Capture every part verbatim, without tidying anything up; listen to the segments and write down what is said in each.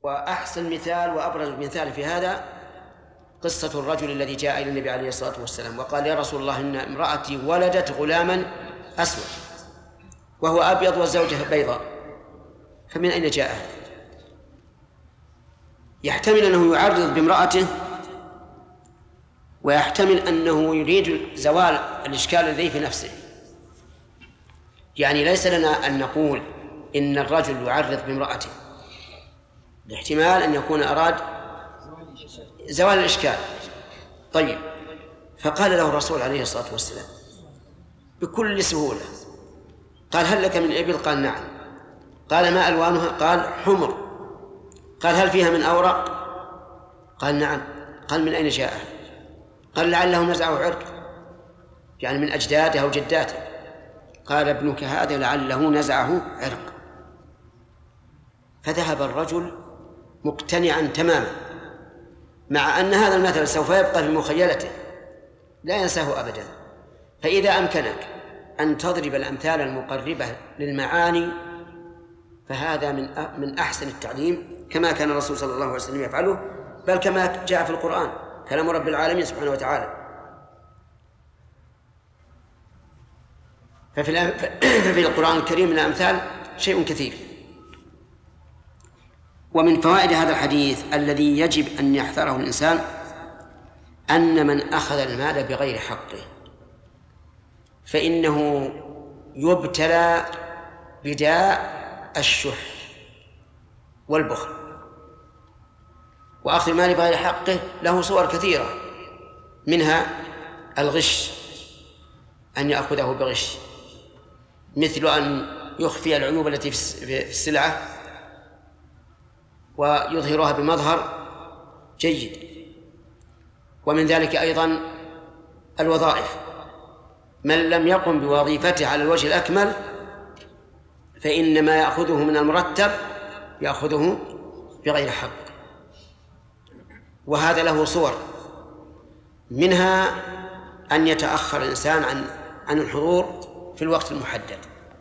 وأحسن مثال وأبرز مثال في هذا قصة الرجل الذي جاء إلى النبي عليه الصلاة والسلام وقال: يا رسول الله، إن امرأتي ولدت غلاما أسود وهو أبيض والزوجة بيضاء، فمن أين جاء هذا؟ يحتمل أنه يعرض بامرأته، ويحتمل أنه يريد زوال الإشكال الذي في نفسه. يعني ليس لنا أن نقول إن الرجل يعرض بامرأته، الاحتمال أن يكون أراد زوال الإشكال. طيب، فقال له الرسول عليه الصلاة والسلام بكل سهولة، قال: هل لك من إبل؟ قال: نعم. قال: ما ألوانها؟ قال: حمر. قال: هل فيها من أورق؟ قال: نعم. قال: من أين جاء؟ قال: لعله نزعه عرق، يعني من أجداده أو جداته. قال: ابنك هذا لعله نزعه عرق. فذهب الرجل مقتنعا تماما، مع أن هذا المثل سوف يبقى في مخيلته لا ينساه أبدا. فإذا أمكنك أن تضرب الأمثال المقربة للمعاني فهذا من من أحسن التعليم، كما كان الرسول صلى الله عليه وسلم يفعله، بل كما جاء في القرآن كلام رب العالمين سبحانه وتعالى. ففي ففي القرآن الكريم من الأمثال شيء كثير. ومن فوائد هذا الحديث الذي يجب أن يحذره الإنسان أن من أخذ المال بغير حقه فإنه يبتلى بداء الشح والبخل. وأخذ المال بغير حقه له صور كثيرة، منها الغش، أن يأخذه بغش، مثل أن يخفي العيوب التي في السلعة ويظهرها بمظهر جيد. ومن ذلك أيضا الوظائف، من لم يقم بوظيفته على الوجه الأكمل فإن ما يأخذه من المرتب يأخذه بغير حق. وهذا له صور، منها أن يتأخر الإنسان عن عن الحضور في الوقت المحدد.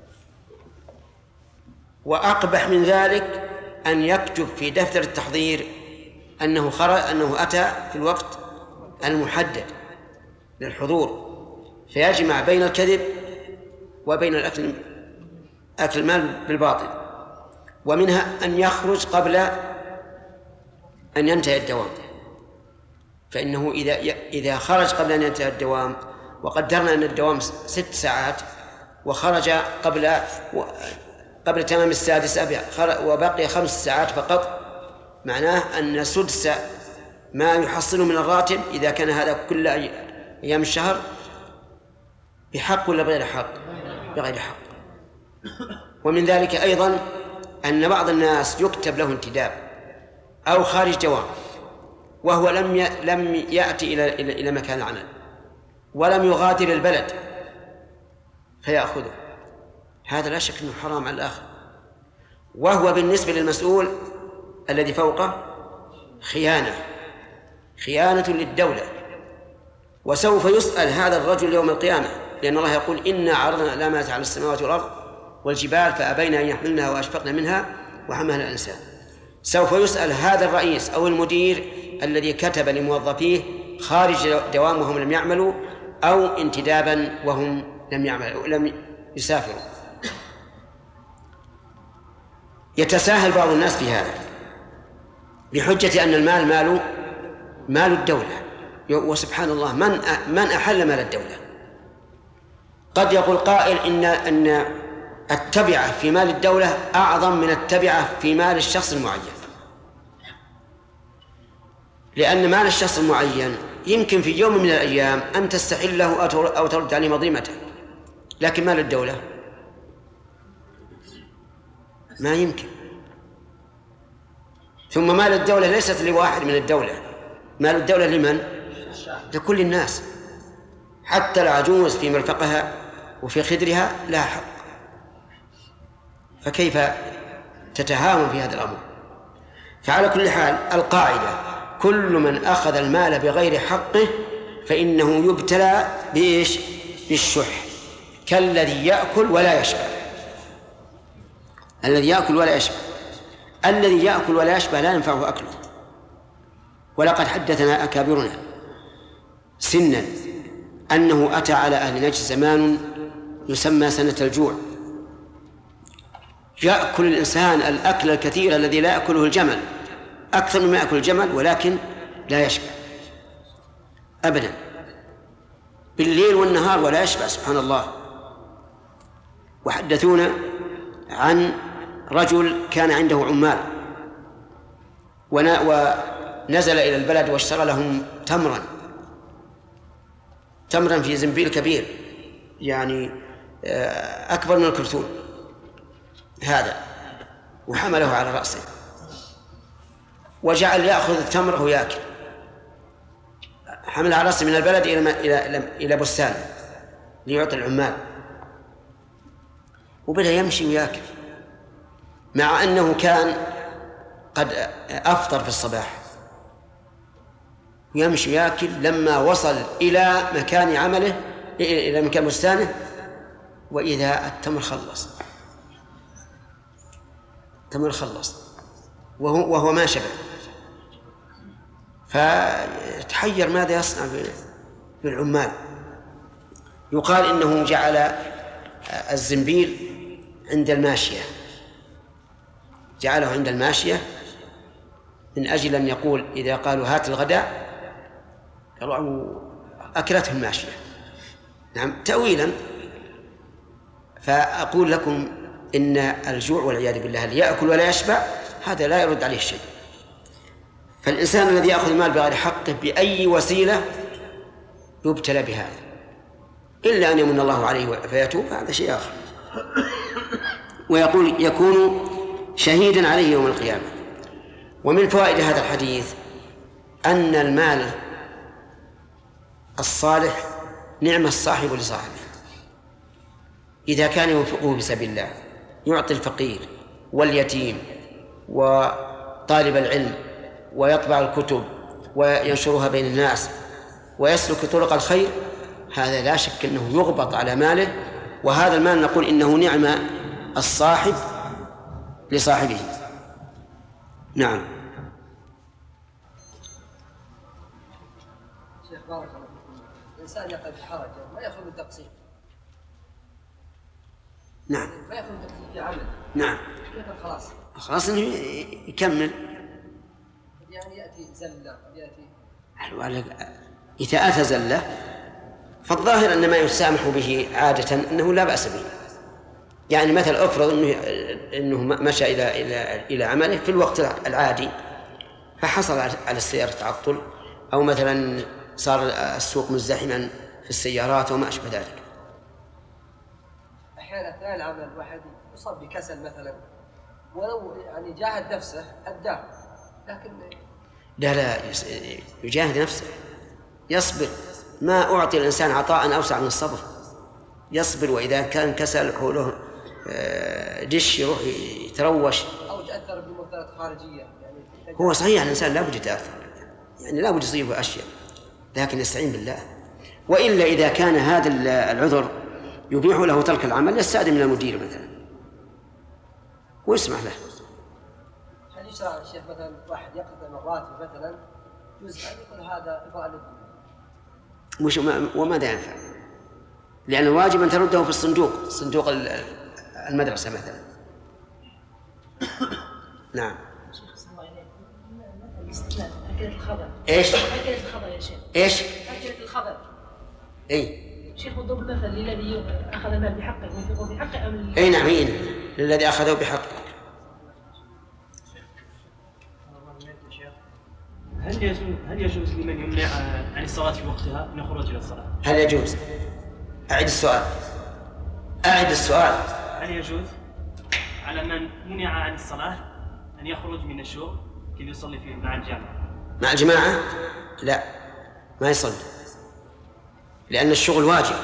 وأقبح من ذلك أن يكتب في دفتر التحضير أنه خرج أنه أتى في الوقت المحدد للحضور، فيجمع بين الكذب وبين الأكل أكل المال بالباطل. ومنها أن يخرج قبل أن ينتهي الدوام، فإنه إذا إذا خرج قبل أن ينتهي الدوام، وقدرنا أن الدوام ست ساعات وخرج قبل قبل تمام السادسة وبقي خمس ساعات فقط، معناه أن سدس ما يحصل من الراتب إذا كان هذا كل أيام الشهر بحق ولا بغير حق؟ بغير حق. ومن ذلك أيضا أن بعض الناس يكتب له انتداب أو خارج دوام وهو لم لم يأتي إلى إلى مكان العمل ولم يغادر البلد فيأخذه، هذا لا شك أنه حرام على الآخر. وهو بالنسبة للمسؤول الذي فوقه خيانة خيانة للدولة، وسوف يسأل هذا الرجل يوم القيامة، لأن الله يقول: إنا عرضنا الأمانة على السماوات والأرض والجبال فأبين أن يحملنها وأشفقن منها وحملها الإنسان. سوف يسأل هذا الرئيس أو المدير الذي كتب لموظفيه خارج دوام وهم لم يعملوا، أو انتدابا وهم لم يعملوا لم يسافروا. يتساهل بعض الناس في هذا بحجة أن المال مال مال الدولة، وسبحان الله من من أحل مال الدولة؟ قد يقول قائل إن أن التبعة في مال الدولة أعظم من التبعة في مال الشخص المعين، لأن مال الشخص المعين يمكن في يوم من الأيام أن تستحله أو ترد عليه مظلمته، لكن مال الدولة ما يمكن. ثم مال الدولة ليست لواحد من الدولة، مال الدولة لمن؟ لكل الناس، حتى العجوز في مرفقها وفي خدرها لا حق، فكيف تتهاون في هذا الأمر؟ فعلى كل حال القاعدة: كل من أخذ المال بغير حقه فإنه يبتلى بإيش؟ بالشح، كالذي يأكل ولا يشبع. الذي يأكل ولا يشبع الذي يأكل ولا يشبع لا ينفعه أكله. ولقد حدثنا أكابرنا سنا أنه أتى على أهل نجد زمان يسمى سنة الجوع، يأكل الإنسان الأكل الكثير الذي لا يأكله الجمل، أكثر مما يأكل الجمل، ولكن لا يشبع أبدا، بالليل والنهار ولا يشبع، سبحان الله. وحدثونا عن رجل كان عنده عمال ونزل إلى البلد واشترى لهم تمرا تمرا في زنبيل كبير، يعني أكبر من الكرتون هذا، وحمله على رأسه وجعل يأخذ التمر ويأكل، حمل على رأسه من البلد إلى إلى إلى بستان ليعطي العمال، وبدأ يمشي ويأكل، مع أنه كان قد أفطر في الصباح، يمشي ويأكل. لما وصل إلى مكان عمله إلى مكان بستانه وإذا التمر خلص، التمر خلص وهو, وهو ما شبع، فتحير ماذا يصنع بالعمال. يقال إنه جعل الزنبيل عند الماشية، جعله عند الماشية من أجل أن يقول إذا قالوا هات الغداء قالوا أكلته الماشية، نعم تأويلا. فأقول لكم إن الجوع والعياذ بالله اللي يأكل ولا يشبع هذا لا يرد عليه شيء. فالإنسان الذي يأخذ المال بغير حقه بأي وسيلة يبتلى بهذا، إلا أن يمن الله عليه فيتوب، هذا شيء آخر. ويقول يكون شهيدا عليه يوم القيامة. ومن فوائد هذا الحديث أن المال الصالح نعم الصاحب لصاحبه إذا كان ينفقه بسبيل الله، يعطي الفقير واليتيم وطالب العلم ويطبع الكتب وينشرها بين الناس ويسلك طرق الخير، هذا لا شك أنه يغبط على ماله، وهذا المال نقول إنه نعم الصاحب لصاحبه. نعم. شيخ بارك الله فيكم، الإنسان يقع في حرج ما يأخذ التقسيم. نعم. ما يأخذ التقسيم في عمل. نعم. كيف الخلاص؟ خلاص إنه يكمل. يعني يأتي زلة يأتي. إذا أتى زلة فالظاهر أن ما يسامح به عادة أنه لا بأس به. يعني مثل أفرض أنه أنه مشى إلى إلى إلى عمله في الوقت العادي فحصل على السيارة تعطل، أو مثلا صار السوق مزدحما في السيارات وما أشبه ذلك. أحيانا أثناء العمل الواحد يصاب بكسل مثلا، ولو يعني جاهد نفسه أداه، لكن لا لا يجاهد نفسه، يصبر. ما أعطي الإنسان عطاء أوسع من الصبر، يصبر. وإذا كان كسل حوله دش يروح يتروش أو يتأثر بمؤثرات خارجية. يعني هو صحيح الإنسان لا بد يتأثر، يعني لا بد يصيبه أشياء، لكن يستعين بالله. وإلا إذا كان هذا العذر يبيح له ترك العمل يستأذن من المدير مثلا ويسمح له. هل يشرع الشيخ مثلا واحد يقضي مرات مثلا جزء أن يقول هذا إضاءة مش وماذا ينفع؟ لأن الواجب أن ترده في الصندوق، صندوق المدرسة مثلا. نعم. أكلة الخضر. إيش؟ أكلة الخضر يا شيخ. إيش؟ أكلة الخضر. إيه. شيخ وضرب مثل للذي أخذ المال بحقه ينفقه بحقه أم أي نعم إيه للذي أخذه بحقه. هل يجوز هل يجوز لمن يمنع عن الصلاة في وقتها أن يخرج إلى الصلاة؟ هل يجوز؟ أعد السؤال. أعد السؤال. هل يجوز على من منع عن الصلاة أن يخرج من الشغل كي يصلي فيه مع الجماعة؟ مع الجماعة؟ لا، ما يصلي، لأن الشغل واجب،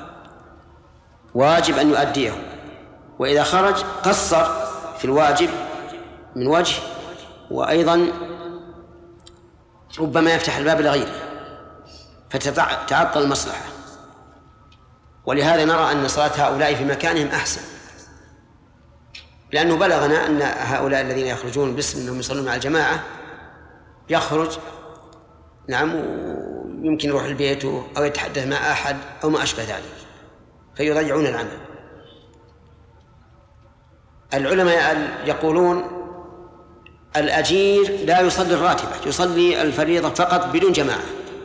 واجب أن يؤديه، وإذا خرج قصر في الواجب من وجه، وأيضا ربما يفتح الباب لغيره فتتعطل المصلحة. ولهذا نرى أن صلاة هؤلاء في مكانهم أحسن، لأنه بلغنا أن هؤلاء الذين يخرجون باسم أنهم يصلون مع الجماعة يخرج نعم ويمكن يروح البيت أو يتحدث مع أحد أو ما أشبه ذلك فيضيعون العمل. العلماء يقولون الأجير لا يصلي الراتبة، يصلي الفريضة فقط بدون جماعة،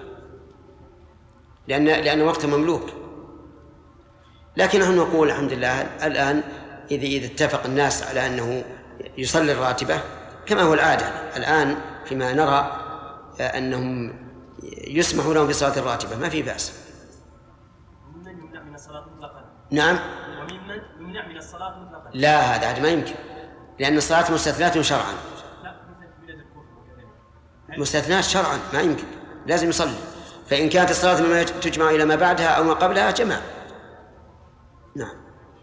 لأن لأن وقته مملوك. لكن نحن نقول الحمد لله الآن إذا إذا اتفق الناس على أنه يصلي الراتبة كما هو العادة الآن، فيما نرى أنهم يسمح لهم بصلاة الراتبة ما في بأس. وممن يمنع من الصلاة مطلقا. نعم. وممن يمنع من الصلاة مطلقا. لا هذا هذا ما يمكن، لأن الصلاة مستثنات شرعا. لا مثل بلاد الكفر وكذا. مستثنات شرعا ما يمكن، لازم يصلي. فإن كانت الصلاة مما تجمع إلى ما بعدها أو ما قبلها جمع. نعم.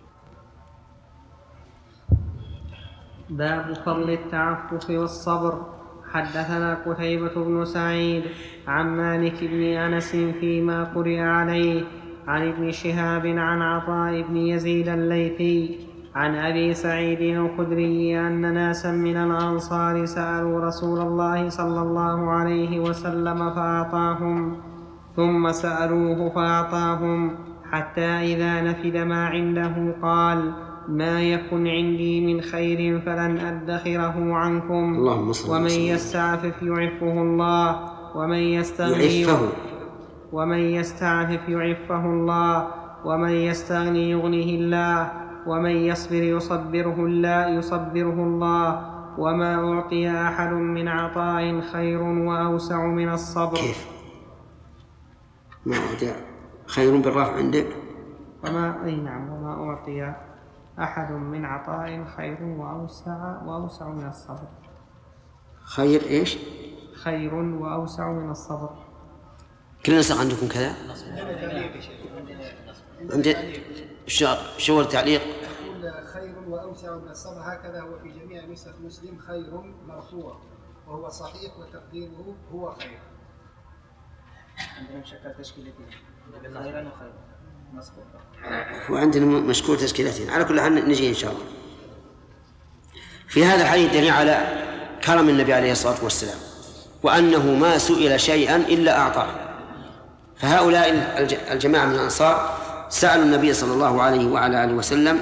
باب فضل التعفف والصبر. حدثنا قتيبة بن سعيد عن مالك بن أنس فيما قرئ عليه عن ابن شهاب عن عطاء بن يزيد الليثي عن أبي سعيد الخدري أن ناسا من الأنصار سألوا رسول الله صلى الله عليه وسلم فأعطاهم، ثم سألوه فأعطاهم، حتى إذا نفد ما عنده قال: ما يكن عندي من خير فلن أدخره عنكم، ومن يستعفف يعفه الله، ومن يستغني يعفه ومن يستعفف يعفه الله، ومن يستغني يغنه الله، ومن يصبر يصبره الله يصبره الله، وما أعطي أحد من عطاء خير وأوسع من الصبر. كيف؟ ما أعطي خير بالرفع عندك؟ وما أي نعم وما أعطي أحد من عطاء خير وأوسع وأوسع من الصبر. خير إيش؟ خير وأوسع من الصبر. كل نسخ عندكم كذا؟ عندي شو التعليق؟ يقول خير وأوسع من الصبر، هكذا هو في جميع نسخ مسلم خير مرفوع، وهو صحيح وتقديره هو خير. عندنا مشكل تشكيلتين خيرا وخير مسكوت، وعندنا مشكول تشكيلتين. على كل حال نجي إن شاء الله. في هذا الحديث دليل على كرم النبي عليه الصلاة والسلام، وأنه ما سئل شيئا إلا أعطاه. فهؤلاء الجماعة من الأنصار سألوا النبي صلى الله عليه وعلى آله وسلم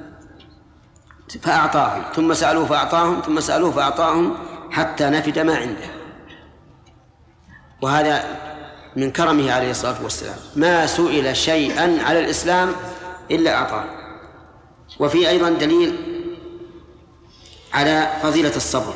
فأعطاهم، ثم سألوه فأعطاهم، ثم سألوه فأعطاهم، حتى نفد ما عنده. وهذا من كرمه عليه الصلاة والسلام، ما سئل شيئا على الإسلام إلا أعطاه. وفي أيضا دليل على فضيلة الصبر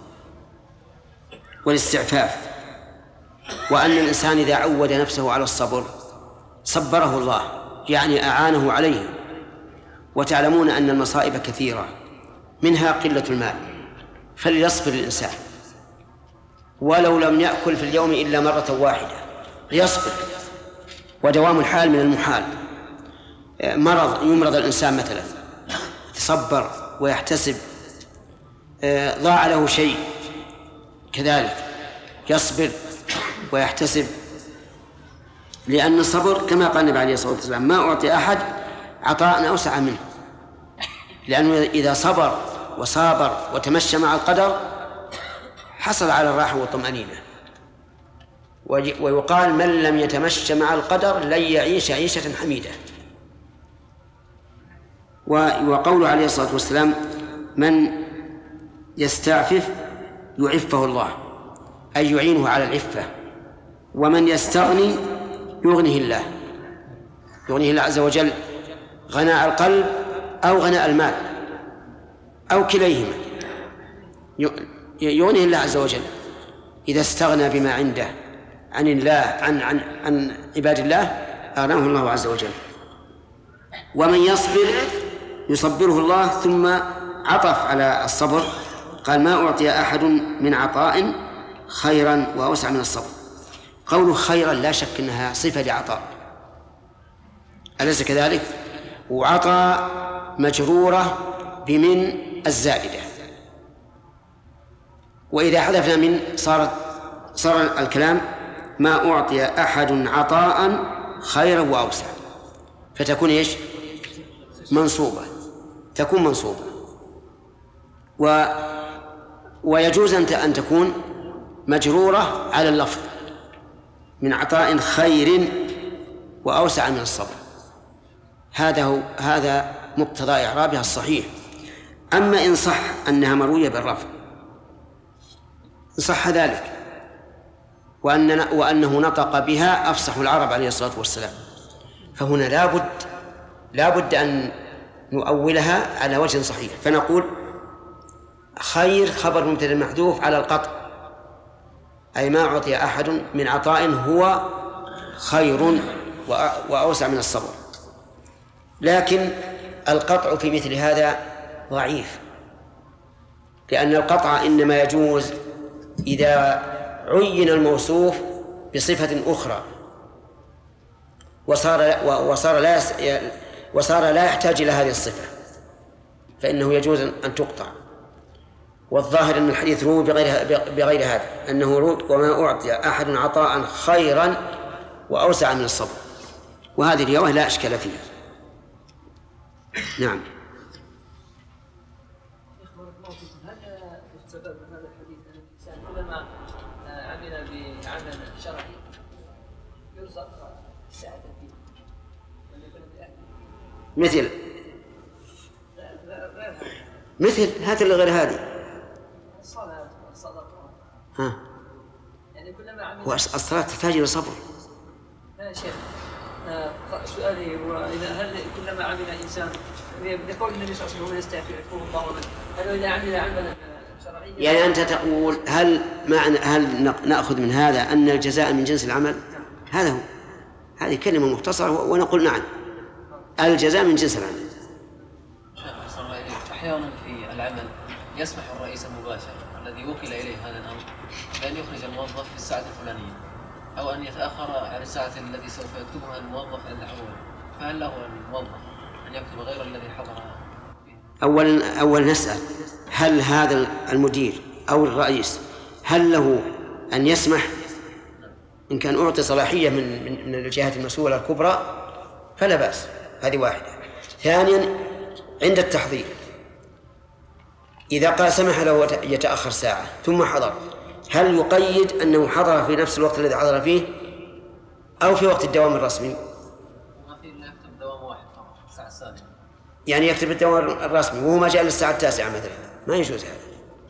والاستعفاف، وأن الإنسان إذا عود نفسه على الصبر صبره الله، يعني أعانه عليه. وتعلمون أن المصائب كثيرة، منها قلة المال، فليصبر الإنسان ولو لم يأكل في اليوم إلا مرة واحدة، ليصبر. ودوام الحال من المحال. مرض يمرض الإنسان مثلا يتصبر ويحتسب، ضاع له شيء كذلك يصبر ويحتسب، لأن الصبر كما قال النبي عليه الصلاة والسلام: ما أعطي أحد عطاء أوسع منه. لأنه إذا صبر وصابر وتمشى مع القدر حصل على الراحة والطمأنينة. ويقال: من لم يتمشى مع القدر لن يعيش عيشة حميدة. وقوله عليه الصلاة والسلام: من يستعفف يعفه الله، أي يعينه على العفة. ومن يستغني يغنيه الله، يغنيه الله عز وجل غناء القلب أو غناء المال أو كليهما، يغنيه الله عز وجل إذا استغنى بما عنده عن الله عن عن عن عباد الله أغناه الله عز وجل. ومن يصبر يصبره الله، ثم عطف على الصبر قال: ما أعطي أحد من عطاء خيرا وأوسع من الصبر. قوله خيرا لا شك أنها صفة لعطاء، أليس كذلك؟ وعطاء مجرورة بمن الزائدة، وإذا حذفنا من صار صار الكلام: ما أعطي أحد عطاء خيرا وأوسع، فتكون إيش؟ منصوبة، تكون منصوبة. و ويجوز أن تكون مجرورة على اللفظ من عطاء خير وأوسع من الصبر. هذا هو هذا مقتضى إعرابها الصحيح. أما إن صح أنها مروية بالرفع، إن صح ذلك وأننا وأنه نطق بها أفصح العرب عليه الصلاة والسلام، فهنا لابد لابد أن نؤولها على وجه صحيح، فنقول خير خبر مبتدأ محذوف على القطع، أي ما أعطي أحد من عطاء هو خير وأوسع من الصبر. لكن القطع في مثل هذا ضعيف، لأن القطع إنما يجوز إذا عين الموصوف بصفة أخرى وصار وصار لا وصار لا يحتاج إلى هذه الصفة، فإنه يجوز أن تقطع. والظاهر أن الحديث روي بغير بغير هذا، أنه روي وما أعطي أحد عطاء خيرا وأوسع من الصبر، وهذه الرواية لا أشكال فيها. نعم. هل يستفاد من هذا الحديث أن الإنسان كلما عمل بعمل شرعي يرزق سعادة فيه؟ مثل مثل هذا اللي غير هذه الصلاة والصدقة. ها. يعني كلما عمل. والصلاة تحتاج إلى صبر. لا شيخ. سؤالي هو إذا هل كلما عمل إنسان بقول النبي صلى الله عليه وسلم يستعفو الله منه، هل إذا عمل عملا شرعيا؟ يعني أنت تقول هل معنى هل نأخذ من هذا أن الجزاء من جنس العمل؟ هذا هو. هذه كلمة مختصرة ونقول نعم، الجزاء من جنس العمل. أحيانا في العمل يسمح الرئيس المباشر الذي وكل إليه هذا الأمر بأن يخرج الموظف في الساعة الفلانية أو أن يتأخر عن الساعة التي سوف يكتبها الموظف عند حضوره، فهل له الموظف أن يكتب غير الذي حضر فيه؟ أولا أولا نسأل هل هذا المدير أو الرئيس هل له أن يسمح؟ إن كان أعطي صلاحية من من الجهات المسؤولة الكبرى فلا بأس، هذه واحدة. ثانيا عند التحضير إذا قال سمح له يتأخر ساعة ثم حضر، هل يقيد أنه حضر في نفس الوقت الذي حضر فيه أو في وقت الدوام الرسمي؟ ما في إلا يكتب دوام واحد فقط الساعة السادسة، يعني يكتب الدوام الرسمي وهو ما جاء للساعة التاسعة مثلا، ما يجوز هذا.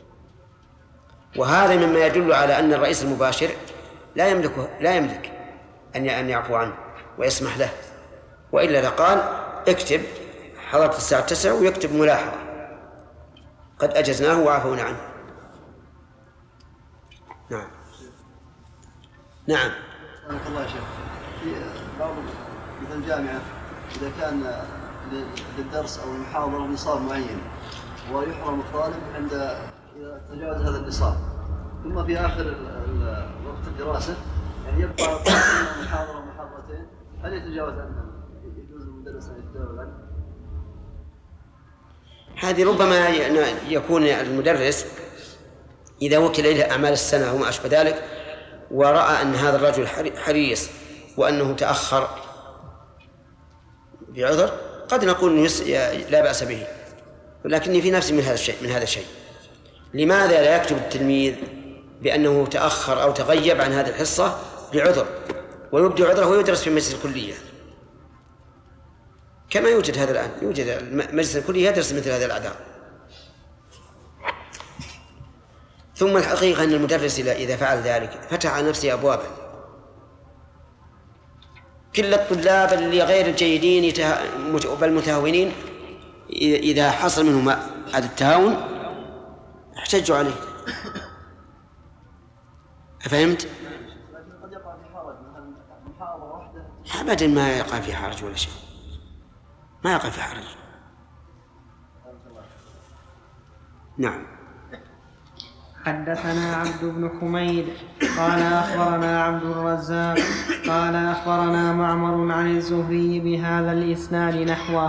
وهذا مما يدل على أن الرئيس المباشر لا يملك لا يملك أن أن يعفو عنه ويسمح له، وإلا لقال اكتب حضرت الساعة التاسعة ويكتب ملاحظة قد أجزناه وعفونا عنه. نعم. نعم. بارك الله يا شيخ. في بعض مثل الجامعة إذا كان للدرس أو المحاضرة نصاب معين ويحرم الطالب عند إذا تجاوز هذا النصاب، ثم في آخر وقت الدراسة يعني يبقى محاضرة ومحاضرتين، هل يتجاوز عنه؟ يجوز المدرس أن يتجاوز عنه؟ هذه ربما يكون المدرس إذا وكل إليه أعمال السنة وما أشبه ذلك ورأى أن هذا الرجل حريص وأنه تأخر بعذر قد نقول لا بأس به، ولكني في نفسي من هذا الشيء من هذا الشيء لماذا لا يكتب التلميذ بأنه تأخر أو تغيب عن هذه الحصة بعذر ويبدي عذره ويدرس في مجلس الكلية كما يوجد هذا الآن، يوجد مجلس الكلية يدرس مثل هذا الأعذار. ثم الحقيقة أن المدرس إذا فعل ذلك فتح على نفسه أبوابا، كل الطلاب اللي غير الجيدين بل متهاونين إذا حصل منهم هذا التهاون احتجوا عليه. أفهمت؟ أبدا ما يقع في حرج ولا شيء، ما يقع في حرج. نعم. حدثنا عبد بن حميد قال أخبرنا عبد الرزاق قال أخبرنا معمر عن الزهري بهذا الإسناد نحوه.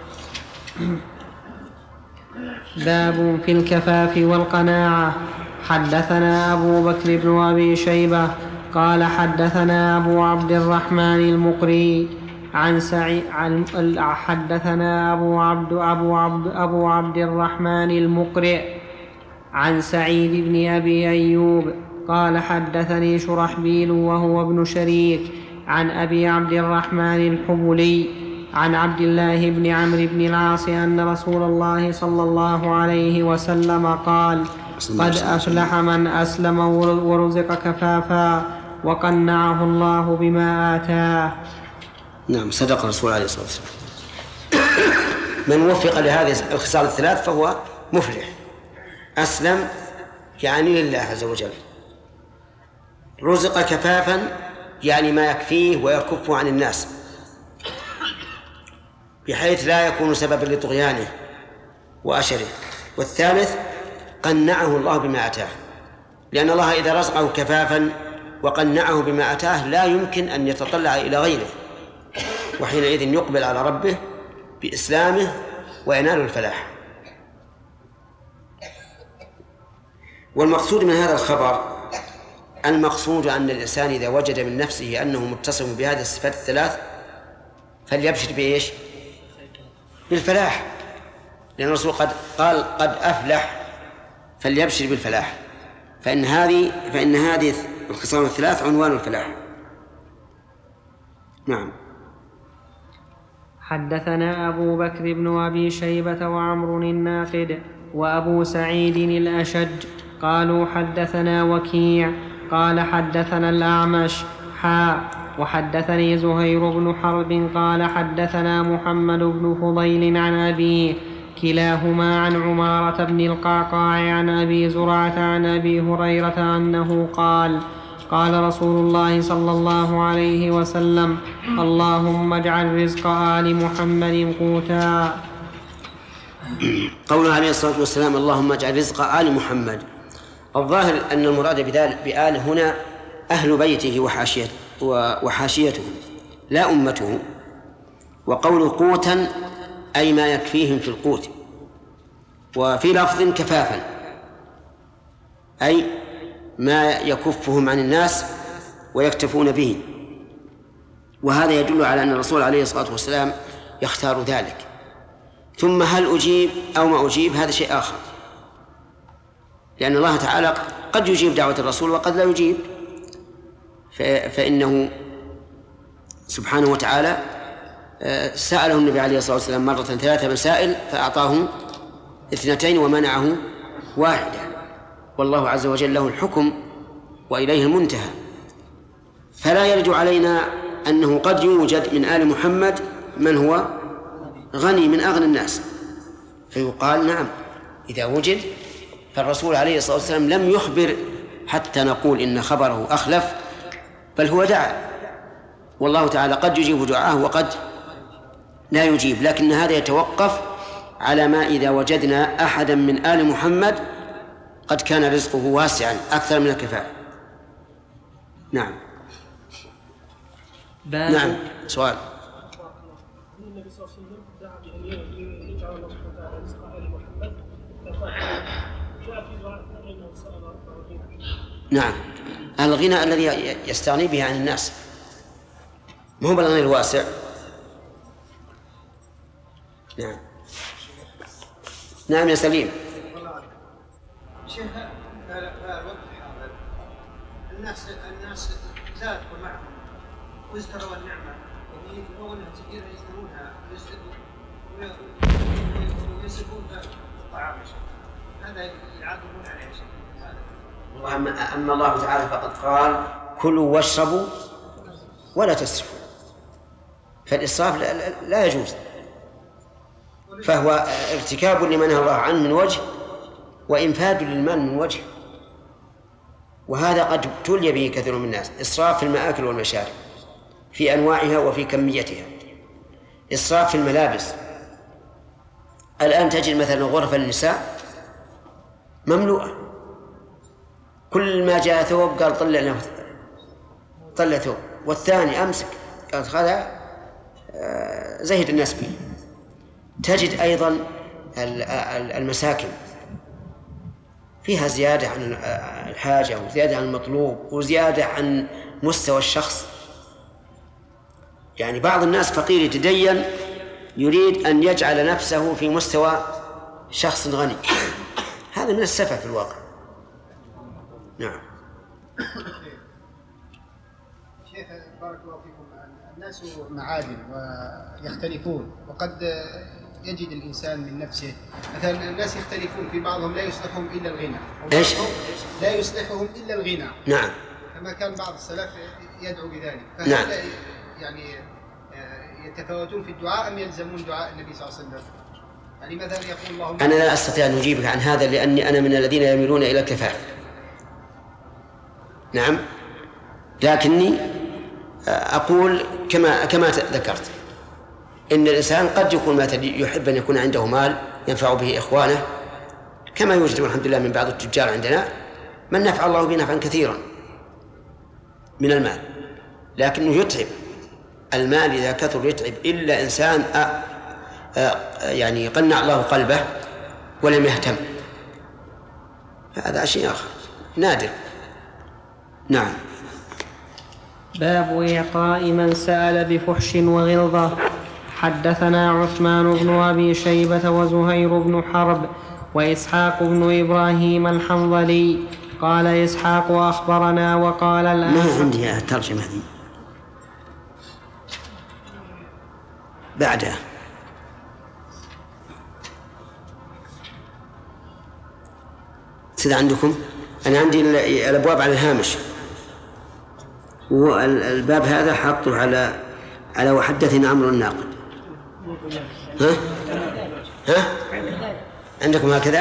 باب في الكفاف والقناعة. حدثنا أبو بكر بن أبي شيبة قال حدثنا أبو عبد الرحمن المقري عن سعيد عن حدثنا أبو عبد أبو عبد أبو عبد الرحمن المقرئ عن سعيد بن أبي أيوب قال حدثني شرحبيل وهو ابن شريك عن أبي عبد الرحمن الحبلي عن عبد الله بن عمرو بن العاص أن رسول الله صلى الله عليه وسلم قال قد أفلح من أسلم ورزق كفافا وقنعه الله بما آتاه. نعم، صدق الرسول عليه الصلاة والسلام. من وفق لهذه الخصال الثلاث فهو مفلح. أسلم يعني لله عز وجل، رزق كفافا يعني ما يكفيه ويكف عن الناس بحيث لا يكون سببا لطغيانه وأشره. والثالث قنعه الله بما أتاه، لأن الله إذا رزقه كفافا وقنعه بما أتاه لا يمكن أن يتطلع إلى غيره، وحينئذ يقبل على ربه بإسلامه وينال الفلاح. والمقصود من هذا الخبر، المقصود أن الإنسان إذا وجد من نفسه أنه متصف بهذه الصفات الثلاث فليبشر بإيش؟ بالفلاح، لأن الرسول قد قال قد أفلح، فليبشر بالفلاح، فإن هذه فإن هذه الخصال الثلاث عنوان الفلاح. نعم. حدثنا أبو بكر بن أبي شيبة وعمر الناقد وأبو سعيد الأشج قالوا حدثنا وكيع قال حدثنا الأعمش حاء وحدثني زهير بن حرب قال حدثنا محمد بن فضيل عن أبيه كلاهما عن عمارة بن القعقاع عن أبي زرعة عن أبي هريرة أنه قال قال رسول الله صلى الله عليه وسلم اللهم اجعل رزق آل محمد قوتا. قوله عليه الصلاة والسلام اللهم اجعل رزق آل محمد، الظاهر أن المراد بذلك بآل هنا أهل بيته وحاشيته, وحاشيته لا أمته. وقول قوتا أي ما يكفيهم في القوت، وفي لفظ كفافا أي ما يكفهم عن الناس ويكتفون به. وهذا يدل على أن الرسول عليه الصلاة والسلام يختار ذلك. ثم هل أجيب أو ما أجيب هذا شيء آخر، لأن الله تعالى قد يجيب دعوة الرسول وقد لا يجيب، فإنه سبحانه وتعالى سأله النبي عليه الصلاة والسلام مرة ثلاثة مسائل فأعطاه اثنتين ومنعه واحدة، والله عز وجل له الحكم وإليه المنتهى. فلا يرد علينا أنه قد يوجد من آل محمد من هو غني من أغنى الناس، فيقال نعم إذا وجد. فالرسول عليه الصلاة والسلام لم يخبر حتى نقول إن خبره أخلف، بل هو دعا، والله تعالى قد يجيب دعاه وقد لا يجيب، لكن هذا يتوقف على ما إذا وجدنا أحدا من آل محمد قد كان رزقه واسعا أكثر من الكفاية. نعم. نعم. سؤال. النبي صلى الله عليه وسلم دعا بأن يجعل الله سبحانه وتعالى رزق آل محمد جاء في دعاء أنه سأل ربه. نعم، الغنى الذي يستغني به عن الناس، ما هو بالغنى الواسع. نعم. نعم يا سليم. شيخ الوقت الحاضر الناس الناس زادوا معهم وازدروا النعمة ويجدونها تجيرها يزدرونها ويسبون الطعام، هذا يعاقبون عليه شيء. أما الله تعالى فقد قال كلوا واشربوا ولا تسرفوا، فالإسراف لا, لا يجوز، فهو ارتكاب لمن نهى الله عنه من وجه وإنفاد للمال من وجه، وهذا قد ابتلي به كثير من الناس. إسراف في المآكل والمشارب في أنواعها وفي كميتها، إسراف في الملابس. الآن تجد مثلا غرف النساء مملوءة، كل ما جاء ثوب قال طلع طلع ثوب، والثاني أمسك قال خذها زهد الناس به. تجد أيضا المساكن فيها زيادة عن الحاجة وزيادة عن المطلوب وزيادة عن مستوى الشخص. يعني بعض الناس فقير يتدين يريد أن يجعل نفسه في مستوى شخص غني، هذا من السفه في الواقع. نعم. شيخ بارك الله فيكم، الناس معادن ويختلفون، وقد يجد الإنسان من نفسه مثلا الناس يختلفون، في بعضهم لا يصلحهم إلا الغنى، إيش؟ لا يصلحهم إلا الغنى. نعم. كما كان بعض السلف يدعو بذلك. نعم. يعني يتفاوتون في الدعاء أم يلزمون دعاء النبي صلى الله عليه وسلم؟ يعني مثلا يقول اللهم. أنا لا أستطيع أن أجيبك عن هذا لأني أنا من الذين يميلون إلى الكفاف. نعم. لكني أقول كما كما ذكرت إن الإنسان قد يكون ما يحب أن يكون عنده مال ينفع به إخوانه، كما يوجد الحمد لله من بعض التجار عندنا من نفع الله به نفعا كثيرا من المال، لكنه يتعب. المال إذا كثر يتعب، إلا إنسان أ... أ... يعني قنع الله قلبه ولم يهتم، هذا شيء آخر نادر. نعم. باب إعطاء من سأل بفحش وغلظة. حدثنا عثمان بن أبي شيبة وزهير بن حرب وإسحاق بن إبراهيم الحنظلي. قال إسحاق أخبرنا وقال الآن ما عندي الترجمة هذه بعدها. سيد عندكم؟ أنا عندي الأبواب على الهامش، والباب هذا حطه على على وحدثنا عمرو الناقد. ها؟ ها؟ عندكم هكذا؟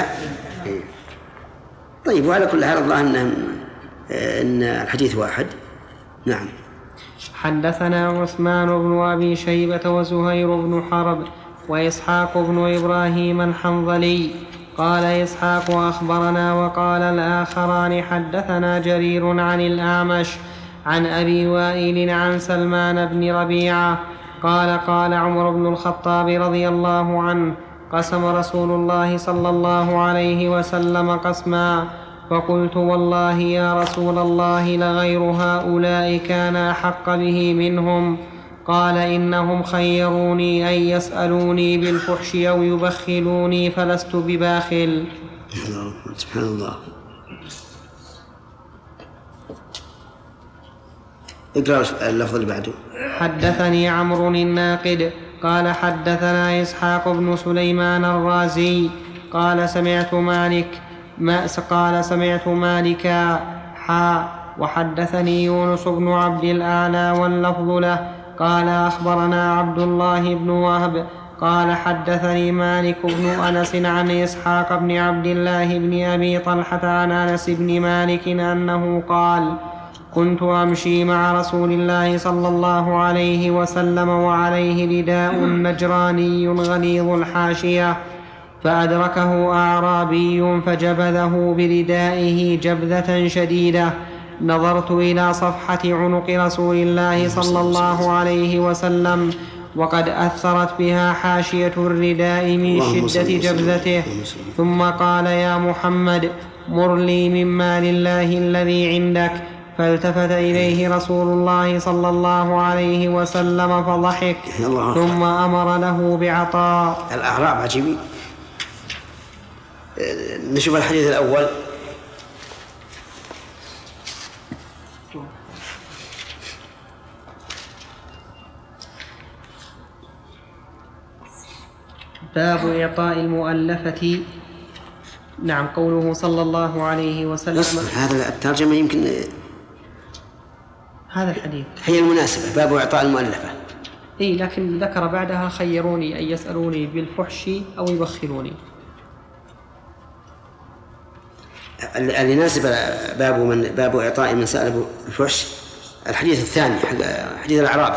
طيب، وعلى كل حال الله أن أن الحديث واحد. نعم. حدثنا عثمان بن أبي شيبة وزهير بن حرب وإسحاق بن إبراهيم الحنظلي. قال إسحاق أخبرنا وقال الآخران حدثنا جرير عن الأعمش عن أبي وائل عن سلمان بن ربيعة قال قال عمر بن الخطاب رضي الله عنه: قسم رسول الله صلى الله عليه وسلم قسما، فقلت والله يا رسول الله لغير هؤلاء كان أحق به منهم. قال إنهم خيروني أن يسألوني بالفحش أو يبخلوني فلست بباخل. سبحان الله. اقرأ اللفظ اللي بعده. حدثني عمرو الناقد قال حدثنا إسحاق بن سليمان الرازي قال سمعت مالك ما قال سمعت مالكا حا وحدثني يونس بن عبد الأعلى واللفظ له قال أخبرنا عبد الله بن وهب قال حدثني مالك بن أنس عن إسحاق بن عبد الله بن أبي طلحة عن أنس بن مالك أنه قال: كنت أمشي مع رسول الله صلى الله عليه وسلم وعليه رداء نجراني غليظ الحاشية، فأدركه أعرابي فجبذه بردائه جبذة شديدة. نظرت إلى صفحة عنق رسول الله صلى الله عليه وسلم وقد أثرت بها حاشية الرداء من شدة جبذته، ثم قال: يا محمد مر لي من مال الله الذي عندك. فالتفت إليه رسول الله صلى الله عليه وسلم فضحك، ثم أمر له بعطاء. الأعراب عجيبين. نشوف الحديث الأول. باب إعطاء المؤلفة. نعم. قوله صلى الله عليه وسلم. هذا الترجمة يمكن هذا الحديث هي المناسبة، باب إعطاء المؤلفة. إيه، لكن ذكر بعدها: خيروني أن يسألوني بالفحش أو يبخلوني. اللي ناسب باب من باب إعطاء من سأل بالفحش الحديث الثاني، حديث الأعراب.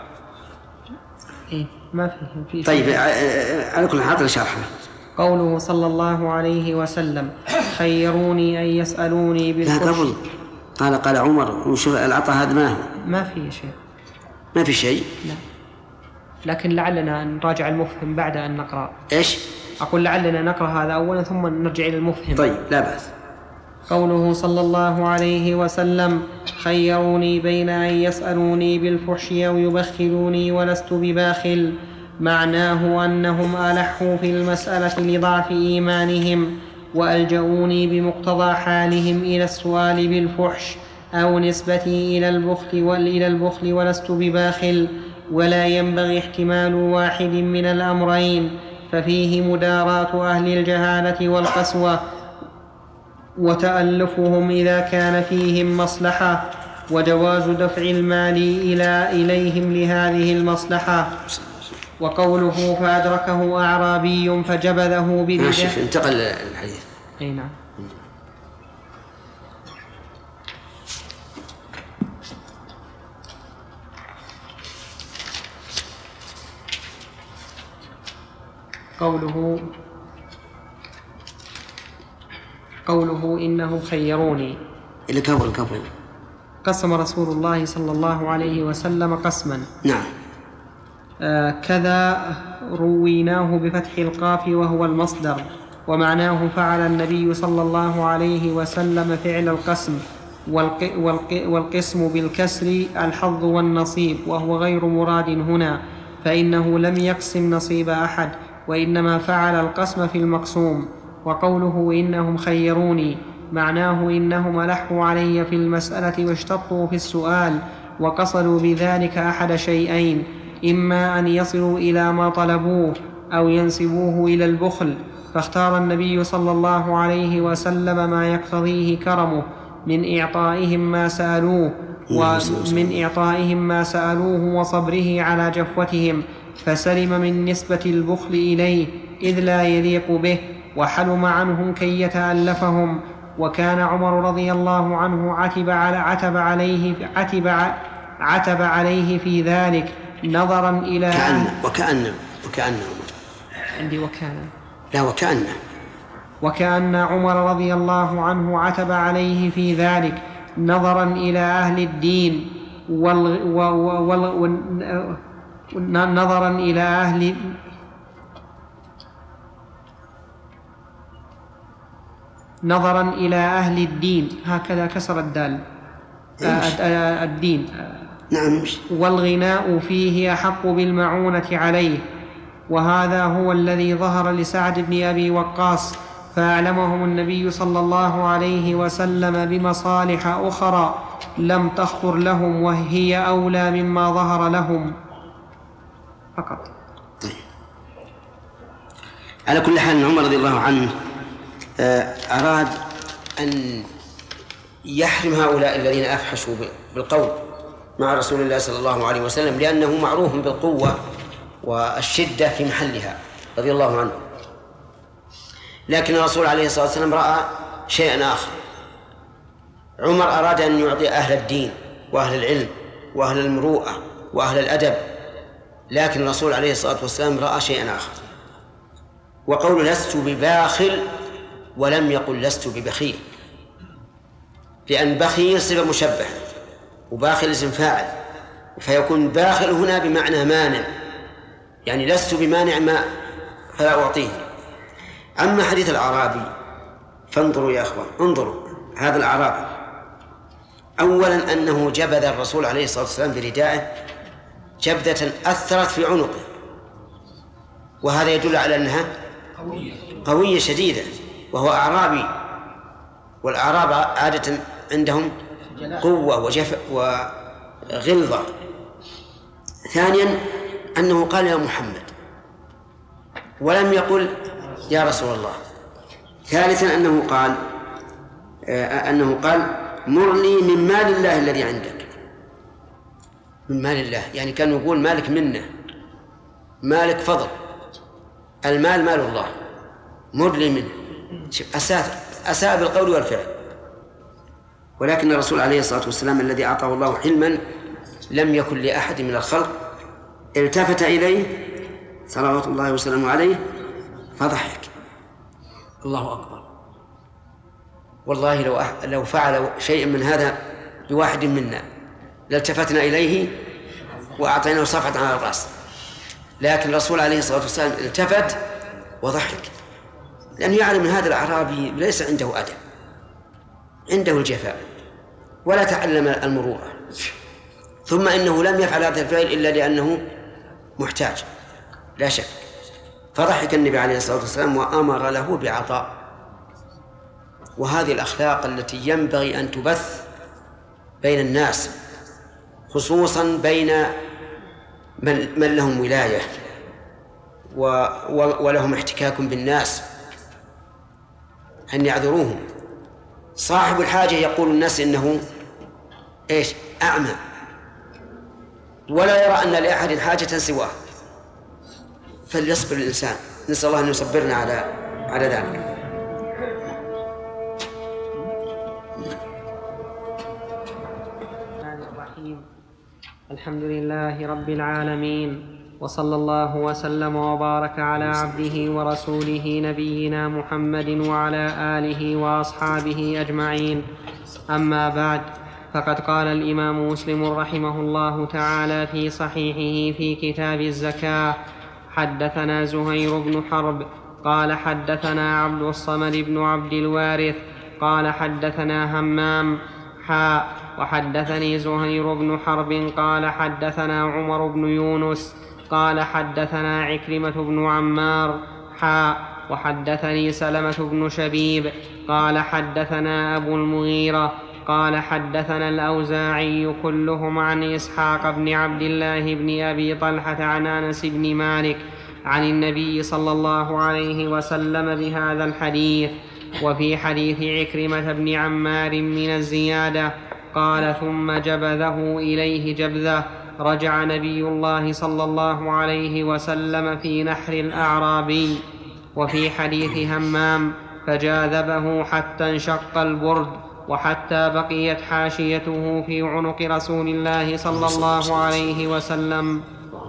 إيه، ما فيه. طيب، على كل حال شرحه. قوله صلى الله عليه وسلم: خيروني أن يسألوني بالفحش. لا قبل قال قال عمر، وشوف العطاء هذا ما هو ما فيه شيء. ما في شيء. لا، لكن لعلنا نراجع المفهم بعد أن نقرأ. إيش؟ أقول لعلنا نقرأ هذا أولا ثم نرجع إلى المفهم. طيب، لا بأس. قوله صلى الله عليه وسلم: خيروني بين أن يسألوني بالفحش أو يبخلوني ولست بباخل، معناه أنهم ألحوا في المسألة لضعف إيمانهم، وألجؤوني بمقتضى حالهم إلى السؤال بالفحش أو نسبتي إلى البخل وإلى البخل ولست بباخل، ولا ينبغي احتمال واحد من الأمرين، ففيه مداراة أهل الجهالة والقسوة وتألفهم إذا كان فيهم مصلحة، وجواز دفع المال إلى إليهم لهذه المصلحة. وقوله فأدركه أعرابي فجبذه برداء. انتقل الحديث. أي نعم. قوله قوله إنهم خيروني. إلى كبر كبر. قسم رسول الله صلى الله عليه وسلم قسما. نعم. آه كذا رويناه بفتح القاف وهو المصدر، ومعناه فعل النبي صلى الله عليه وسلم فعل القسم، والق والق والقسم بالكسر الحظ والنصيب، وهو غير مراد هنا، فإنه لم يقسم نصيب أحد، وإنما فعل القسم في المقسوم. وقوله إنهم خيروني معناه إنهم ألحوا علي في المسألة واشتطوا في السؤال، وقصدوا بذلك أحد شيئين: إما أن يصلوا إلى ما طلبوه أو ينسبوه إلى البخل، فاختار النبي صلى الله عليه وسلم ما يقتضيه كرمه من إعطائهم ما سألوه ومن إعطائهم ما سألوه وصبره على جفوتهم، فسلم من نسبة البخل إليه إذ لا يليق به، وحلم عنهم كي يتألفهم. وكان عمر رضي الله عنه عتب, على عتب, عليه, عتب, عتب عليه في ذلك نظرا إلى كأن وكأن وكأن عندي وكان لا وكأن وكأن عمر رضي الله عنه عتب عليه في ذلك نظرا إلى أهل الدين وال وال وال نظرا إلى أهل نظرا إلى أهل الدين، هكذا كسر الدال الدين. نعم. والغناء فيه أحق بالمعونة عليه، وهذا هو الذي ظهر لسعد بن أبي وقاص، فأعلمهم النبي صلى الله عليه وسلم بمصالح أخرى لم تخطر لهم، وهي أولى مما ظهر لهم فقط. طيب. على كل حال عمر رضي الله عنه أراد أن يحرم هؤلاء الذين أفحشوا بالقول مع رسول الله صلى الله عليه وسلم، لأنه معروف بالقوة والشدة في محلها رضي الله عنه. لكن الرسول عليه الصلاة والسلام رأى شيئا آخر. عمر أراد أن يعطي أهل الدين وأهل العلم وأهل المروءة وأهل الأدب، لكن الرسول عليه الصلاة والسلام رأى شيئا آخر، وقول لست بباخل ولم يقل لست ببخيل، لأن بخيل صفة مشبه وباخل اسم فاعل، فيكون باخل هنا بمعنى مانع، يعني لست بمانع ما فلا أعطيه. أما حديث الأعرابي فانظروا يا أخوان، انظروا هذا الأعرابي أولا أنه جبذ الرسول عليه الصلاة والسلام بردائه جبذة أثرت في عنقه، وهذا يدل على أنها قوية شديدة، وهو أعرابي، والأعراب عادة عندهم قوة وجف وغلظة. ثانيا أنه قال يا محمد ولم يقل يا رسول الله. ثالثا أنه قال أنه قال مر لي من مال الله الذي عندك. من مال الله يعني كان يقول مالك منه، مالك فضل، المال مال الله، مر لي منه. أساء أساء بالقول والفعل. ولكن الرسول عليه الصلاة والسلام الذي أعطاه الله حلما لم يكن لأحد من الخلق التفت إليه صلوات الله وسلامه عليه فضحك. الله أكبر، والله لو أح... لو فعل شيء من هذا بواحد منا لالتفتنا إليه وأعطيناه صفعة على الرأس، لكن الرسول عليه الصلاة والسلام التفت وضحك، لأنه يعلم من هذا الأعرابي ليس عنده أدب، عنده الجفاء ولا تعلم المروءة، ثم إنه لم يفعل هذا الفعل إلا لأنه محتاج لا شك. فضحك النبي عليه الصلاة والسلام وأمر له بعطاء، وهذه الأخلاق التي ينبغي أن تبث بين الناس، خصوصا بين من لهم ولاية ولهم احتكاك بالناس، أن يعذروهم. صاحب الحاجة يقول الناس إنه إيش أعمى، ولا يرى أن لأحد حاجة سواه، فليصبر الإنسان. نسأل الله أن يصبرنا على على ذلك. الحمد لله رب العالمين، وصلى الله وسلم وبارك على عبده ورسوله نبينا محمد وعلى آله وأصحابه أجمعين. أما بعد، فقد قال الإمام مسلم رحمه الله تعالى في صحيحه في كتاب الزكاة: حدثنا زهير بن حرب قال حدثنا عبد الصمد بن عبد الوارث قال حدثنا همام حاء وحدثني زهير بن حرب قال حدثنا عمر بن يونس قال حدثنا عكرمة بن عمار حاء وحدثني سلمة بن شبيب قال حدثنا أبو المغيرة قال حدثنا الأوزاعي كلهم عن إسحاق بن عبد الله بن أبي طلحة عن أنس بن مالك عن النبي صلى الله عليه وسلم بهذا الحديث. وفي حديث عكرمة بن عمار من الزيادة: قال ثم جبذه إليه جبذة. رجع نبي الله صلى الله عليه وسلم في نحر الأعرابي. وفي حديث همام: فجاذبه حتى انشق البرد وحتى بقيت حاشيته في عنق رسول الله صلى الله عليه وسلم.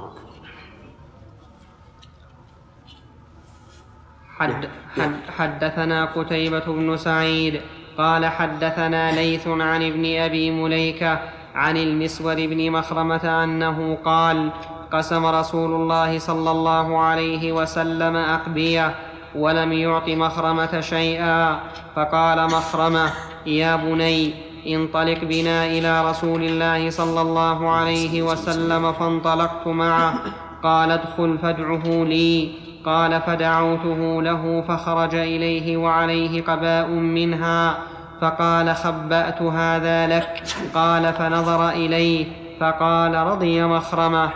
حد حد حدثنا قتيبة بن سعيد قال حدثنا ليث عن ابن أبي مليكة عن المسور بن مخرمة أنه قال: قسم رسول الله صلى الله عليه وسلم أقبية ولم يعط مخرمة شيئا، فقال مخرمة: يا بني انطلق بنا إلى رسول الله صلى الله عليه وسلم. فانطلقت معه. قال: ادخل فادعه لي. قال: فدعوته له فخرج إليه وعليه قباء منها، فقال: خبأت هذا لك. قال: فنظر إليه فقال: رضي مخرمة.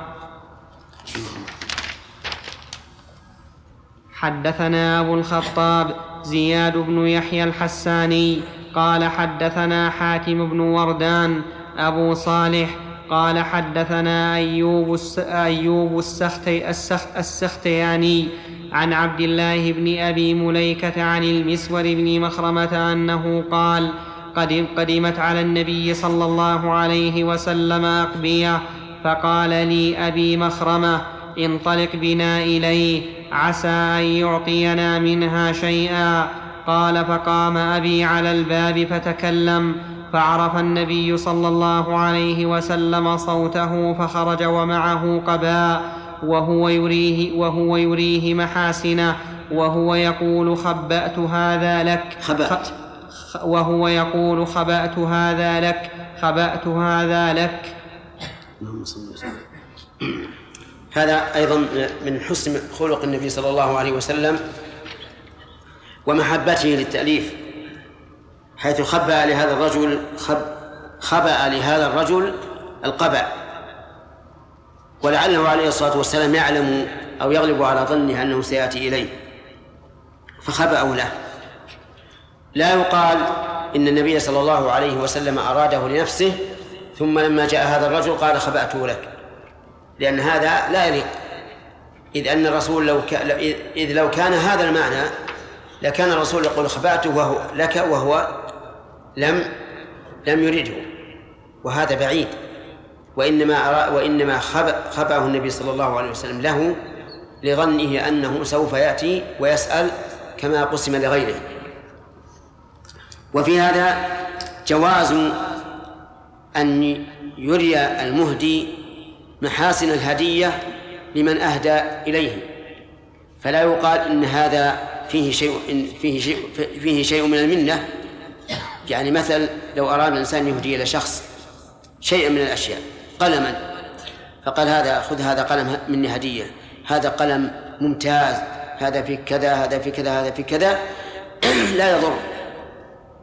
حدثنا أبو الخطاب زياد بن يحيى الحساني قال حدثنا حاتم بن وردان أبو صالح قال حدثنا أيوب, أيوب السختي السختياني عن عبد الله بن أبي مليكة عن المسور بن مخرمة أنه قال: قدمت على النبي صلى الله عليه وسلم أقبية، فقال لي أبي مخرمة: انطلق بنا إليه عسى أن يعطينا منها شيئا. قال: فقام أبي على الباب فتكلم، فعرف النبي صلى الله عليه وسلم صوته، فخرج ومعه قباء وهو يريه, وهو يريه محاسنه وهو يقول: خبأت هذا لك. خبأت وهو يقول: خبأت هذا لك خبأت هذا لك. هذا أيضا من حسن خلق النبي صلى الله عليه وسلم ومحبته للتأليف، حيث خبأ لهذا الرجل خب خبأ لهذا الرجل القبع، ولعله عليه الصلاة والسلام يعلم أو يغلب على ظنه أنه سيأتي إليه فخبأه له. لا يقال إن النبي صلى الله عليه وسلم أراده لنفسه ثم لما جاء هذا الرجل قال: خبأته لك، لأن هذا لا يليق، إذ أن الرسول لو ك... إذ لو كان هذا المعنى لكان الرسول يقول: خبأته وهو لك وهو لم لم يرده، وهذا بعيد. وإنما أرى... وإنما خبأ... خبأه النبي صلى الله عليه وسلم له لظنه أنه سوف يأتي ويسأل كما قسم لغيره. وفي هذا جواز أن يري المهدي محاسن الهدية لمن أهدى إليه، فلا يقال إن هذا فيه شيء فيه شيء فيه شيء من المنة. يعني مثل لو أراد الإنسان يهدي إلى شخص شيئا من الأشياء، قلما، فقال: هذا خذ هذا قلم مني هدية، هذا قلم ممتاز، هذا في كذا، هذا في كذا، هذا في كذا، لا يضر،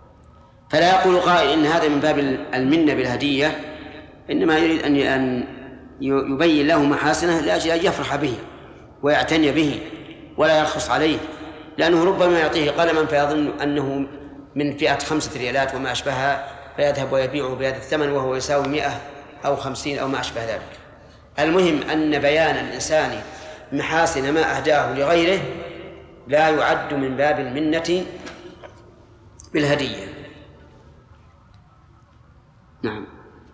فلا يقول قائل إن هذا من باب المنة بالهدية، إنما يريد أن يبين له محاسنه لأجل أن يفرح به ويعتني به ولا يرخص عليه، لأنه ربما يعطيه قلما فيظن أنه من فئة خمسة ريالات وما أشبهها، فيذهب ويبيعه بهذا الثمن وهو يساوي مئة أو خمسين أو ما أشبه ذلك. المهم أن بيان الإنسان محاسن ما أهداه لغيره لا يعد من باب المنة بالهدية. نعم.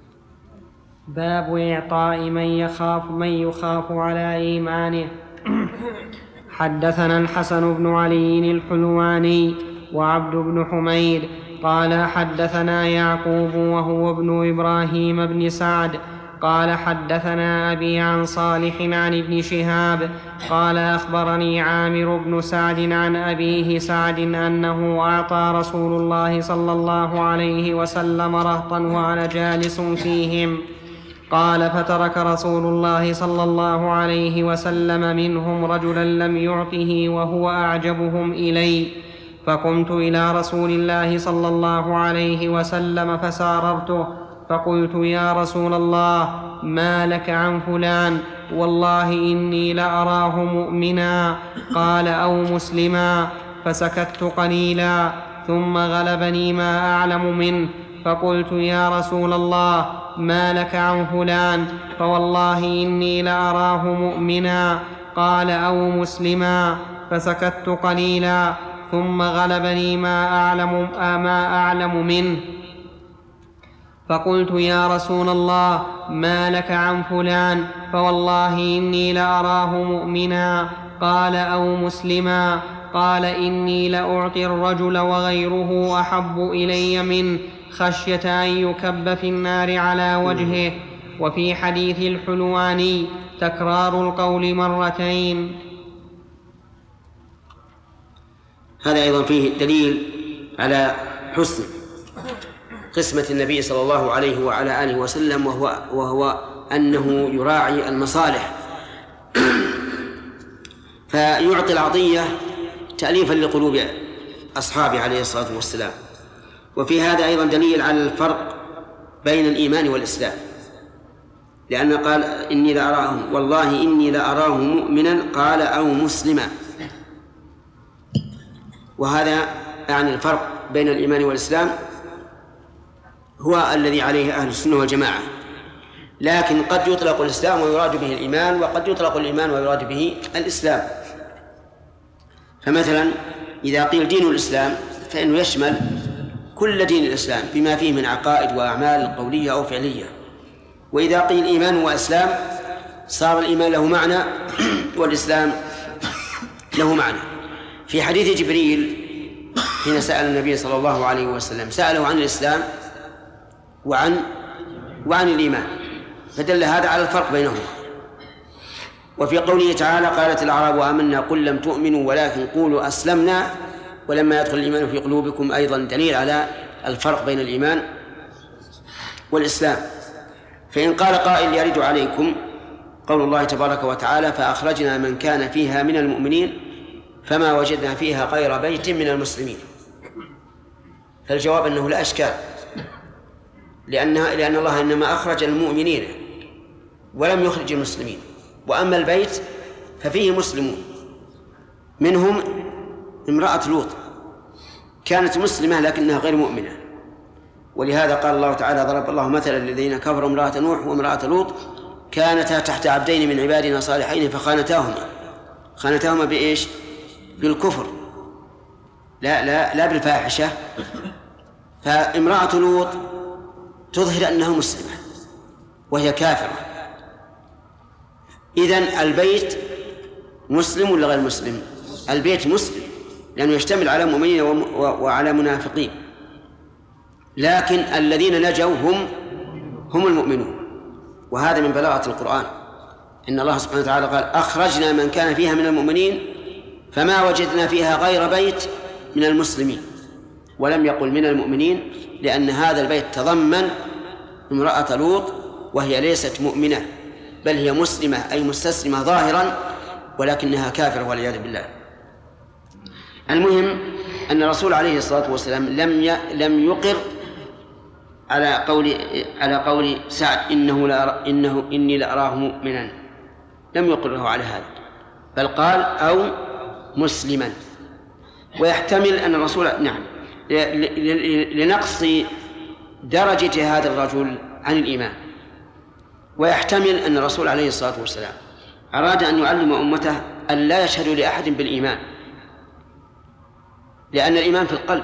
باب إعطاء من يخاف من يخاف على إيمانه. حدثنا الحسن بن علي الحلواني وعبد بن حميد قال حدثنا يعقوب وهو ابن إبراهيم بن سعد قال حدثنا أبي عن صالح عن ابن شهاب قال أخبرني عامر بن سعد عن أبيه سعد أنه أعطى رسول الله صلى الله عليه وسلم رهطا وأنا جالس فيهم. قال فترك رسول الله صلى الله عليه وسلم منهم رجلا لم يعطه وهو أعجبهم إلي، فقمت إلى رسول الله صلى الله عليه وسلم فساررته فقلت يا رسول الله ما لك عن فلان؟ والله إني لأراه مؤمنا. قال أو مسلما. فسكت قليلا ثم غلبني ما أعلم منه فقلت يا رسول الله ما لك عن فلان؟ فوالله إني لأراه مؤمنا. قال أو مسلما. فسكت قليلا ثم غلبني ما أعلم, ما أعلم منه فقلت يا رسول الله ما لك عن فلان؟ فوالله إني لأراه مؤمنا. قال أو مسلما. قال إني لأعطي الرجل وغيره أحب إلي منه خشية أن يكب في النار على وجهه. وفي حديث الحلواني تكرار القول مرتين. هذا أيضا فيه دليل على حسن قسمة النبي صلى الله عليه وعلى آله وسلم، وهو, وهو أنه يراعي المصالح فيعطي العطية تأليفا لقلوب أصحابه عليه الصلاة والسلام. وفي هذا أيضا دليل على الفرق بين الإيمان والإسلام، لأن قال إني لأراه والله إني لأراه مؤمنا قال أو مسلما، وهذا يعني الفرق بين الإيمان والإسلام هو الذي عليه أهل السنة والجماعة. لكن قد يطلق الإسلام ويراد به الإيمان، وقد يطلق الإيمان ويراد به الإسلام. فمثلا إذا قيل دين الإسلام فإنه يشمل كل دين الإسلام بما فيه من عقائد وأعمال قولية أو فعلية. وإذا قيل إيمان وإسلام صار الإيمان له معنى والإسلام له معنى. في حديث جبريل حين سأل النبي صلى الله عليه وسلم سأله عن الإسلام وعن وعن الإيمان، فدل هذا على الفرق بينهما. وفي قوله تعالى قالت الأعراب آمنا قل لم تؤمنوا ولكن قولوا أسلمنا ولما يدخل الإيمان في قلوبكم أيضا دليل على الفرق بين الإيمان والإسلام. فإن قال قائل يرد عليكم قول الله تبارك وتعالى فأخرجنا من كان فيها من المؤمنين فما وجدنا فيها غير بيت من المسلمين، فالجواب أنه لا أشكال، لأنها لأن الله إنما أخرج المؤمنين ولم يخرج المسلمين. وأما البيت ففيه مسلمون، منهم امرأة لوط كانت مسلمة لكنها غير مؤمنة، ولهذا قال الله تعالى ضرب الله مثلا للذين كفروا امرأة نوح وامرأة لوط كانتا تحت عبدين من عبادنا صالحين فخانتاهما خانتاهما بإيش؟ بالكفر، لا لا لا بالفاحشة. فامرأة لوط تظهر أنها مسلمة وهي كافرة. إذن البيت مسلم ولا غير مسلم؟ البيت مسلم لأنه يشتمل على مؤمنين وعلى منافقين، لكن الذين نجوا هم هم المؤمنون. وهذا من بلاغة القرآن، إن الله سبحانه وتعالى قال أخرجنا من كان فيها من المؤمنين فما وجدنا فيها غير بيت من المسلمين، ولم يقل من المؤمنين، لأن هذا البيت تضمن امرأة لوط وهي ليست مؤمنة بل هي مسلمة أي مستسلمة ظاهرا ولكنها كافرة والعياذ بالله. المهم أن الرسول عليه الصلاة والسلام لم لم يقر على قول على قول سعد إنه لا إنه إني لأراه مؤمنا، لم يقره على هذا، بل قال أو مسلما. ويحتمل أن الرسول نعم لنقص درجة هذا الرجل عن الإيمان، ويحتمل أن الرسول عليه الصلاة والسلام أراد أن يعلم أمته أن لا يشهدوا لأحد بالإيمان، لأن الإيمان في القلب،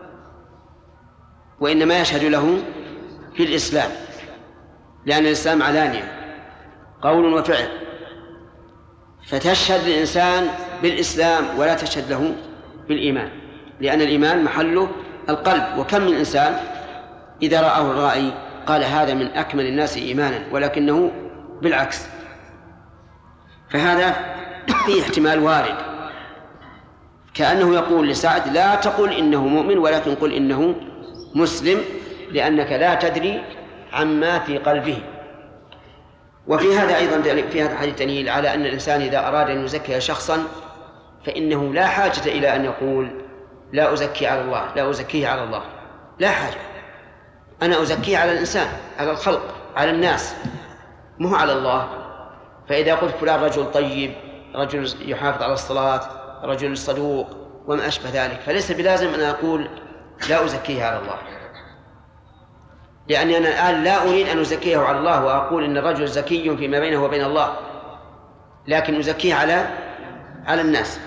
وإنما يشهد له في الإسلام، لأن الإسلام علانية قول وفعل، فتشهد للإنسان بالإسلام ولا تشهد له بالإيمان، لأن الإيمان محله القلب. وكم من إنسان إذا رآه الرائي قال هذا من أكمل الناس إيمانا، ولكنه بالعكس. فهذا فيه احتمال وارد، كأنه يقول لسعد لا تقل إنه مؤمن ولكن قل إنه مسلم، لأنك لا تدري عما في قلبه. وفي هذا أيضا في هذا الحديث دليل على أن الإنسان إذا أراد أن يزكي شخصا فإنه لا حاجة إلى أن يقول لا أزكي على الله لا أزكيه على الله، لا حاجة، أنا أزكيه على الإنسان، على الخلق، على الناس، مو على الله. فإذا قلت فلان رجل طيب، رجل يحافظ على الصلاة، رجل صدوق وما أشبه ذلك، فليس بلازم أن أقول لا أزكيه على الله، لأني أنا الآن لا أريد أن أزكيه على الله وأقول إن الرجل زكي فيما بينه وبين الله، لكن أزكيه على على الناس.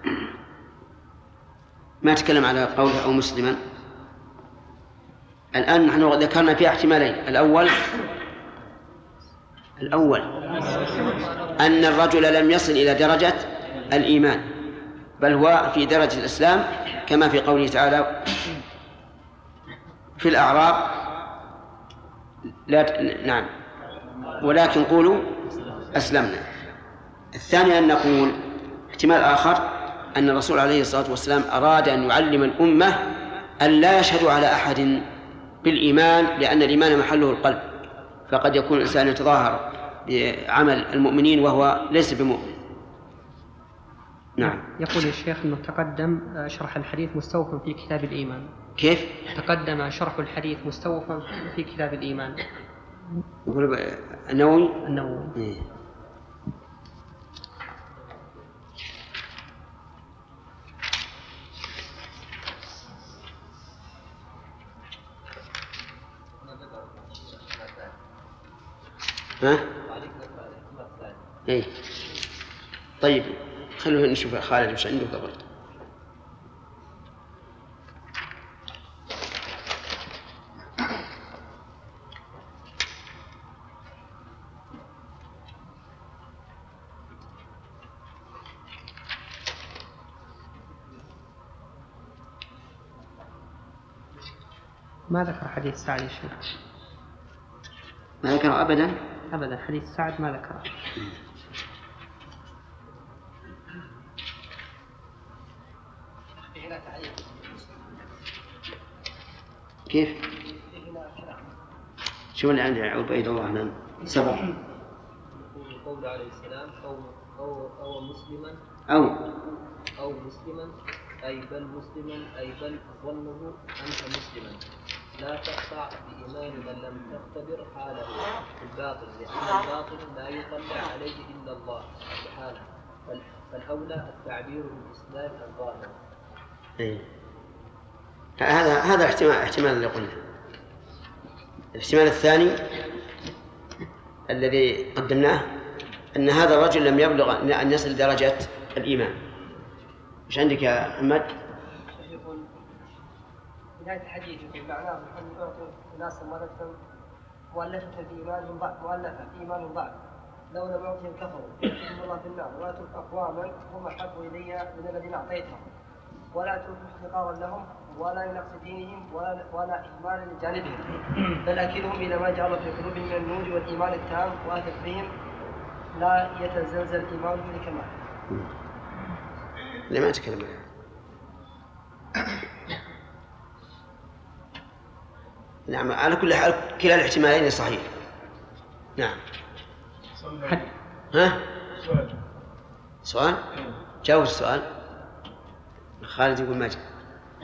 ما تكلم على قوله أو مسلما. الآن نحن ذكرنا فيه احتمالين. الأول الأول أن الرجل لم يصل إلى درجة الإيمان، بل هو في درجة الإسلام، كما في قوله تعالى في الأعراب لا ت... نعم ولكن قولوا أسلمنا. الثاني أن نقول احتمال آخر أن الرسول عليه الصلاة والسلام أراد أن يعلم الأمة أن لا يشهدوا على أحد بالإيمان، لأن الإيمان محله القلب، فقد يكون الإنسان يتظاهر بعمل المؤمنين وهو ليس بمؤمن. نعم. يقول الشيخ أنه تقدم شرح الحديث مستوفى في كتاب الإيمان. كيف؟ تقدم شرح الحديث مستوفى في كتاب الإيمان. يقول النووي. النووي. إيه. ها؟ إيه. طيب خلونا نشوف خالد وش عنده قبل. ما ذكر حديث سعد يا شيخ. ما ذكره أبدا؟ أبدا حديث سعد ما ذكره. كيف؟ شو اللي عندي عبيد الله هنا سبق. قول عليه السلام أو أو أو مسلما أو أو مسلما أي بل مسلما أي بل ظنه أنت مسلما، لا تقطع بإيمان من لم تختبر حاله الباطل، لأن الباطل لا يطلع عليه إلا الله سبحانه، فالأولى التعبير بالإسلام الظاهر. إيه. هذا هذا احتمال احتمال اللي قلنا. الاحتمال الثاني الذي قدمناه أن هذا الرجل لم يبلغ أن يصل درجة الإيمان. إيش عندك يا محمد؟ يقول بداية الحديث يقول معناه أن يعطي الناس مرة مؤلفة الإيمان ضعف مؤلفة إيمان ضعف، لو لم يعطهم كفروا يدخلهم الله في النار، ولا ترك أقواما هم أحب إلي من الذين أعطيتهم، ولا ترك احتقارا لهم ولا لنقص دينهم ولا ولا إهمالا لجانبهم، بل أكلهم إلى ما جعل في قلوبهم من النور والإيمان التام، وأثق بهم لا يتزلزل إيمانهم لكمال. لما تكلم عنها. نعم على كل حال كلا الاحتمالين صحيح. نعم. ها؟ سؤال؟ جاوب السؤال. خالد يقول ما جاء.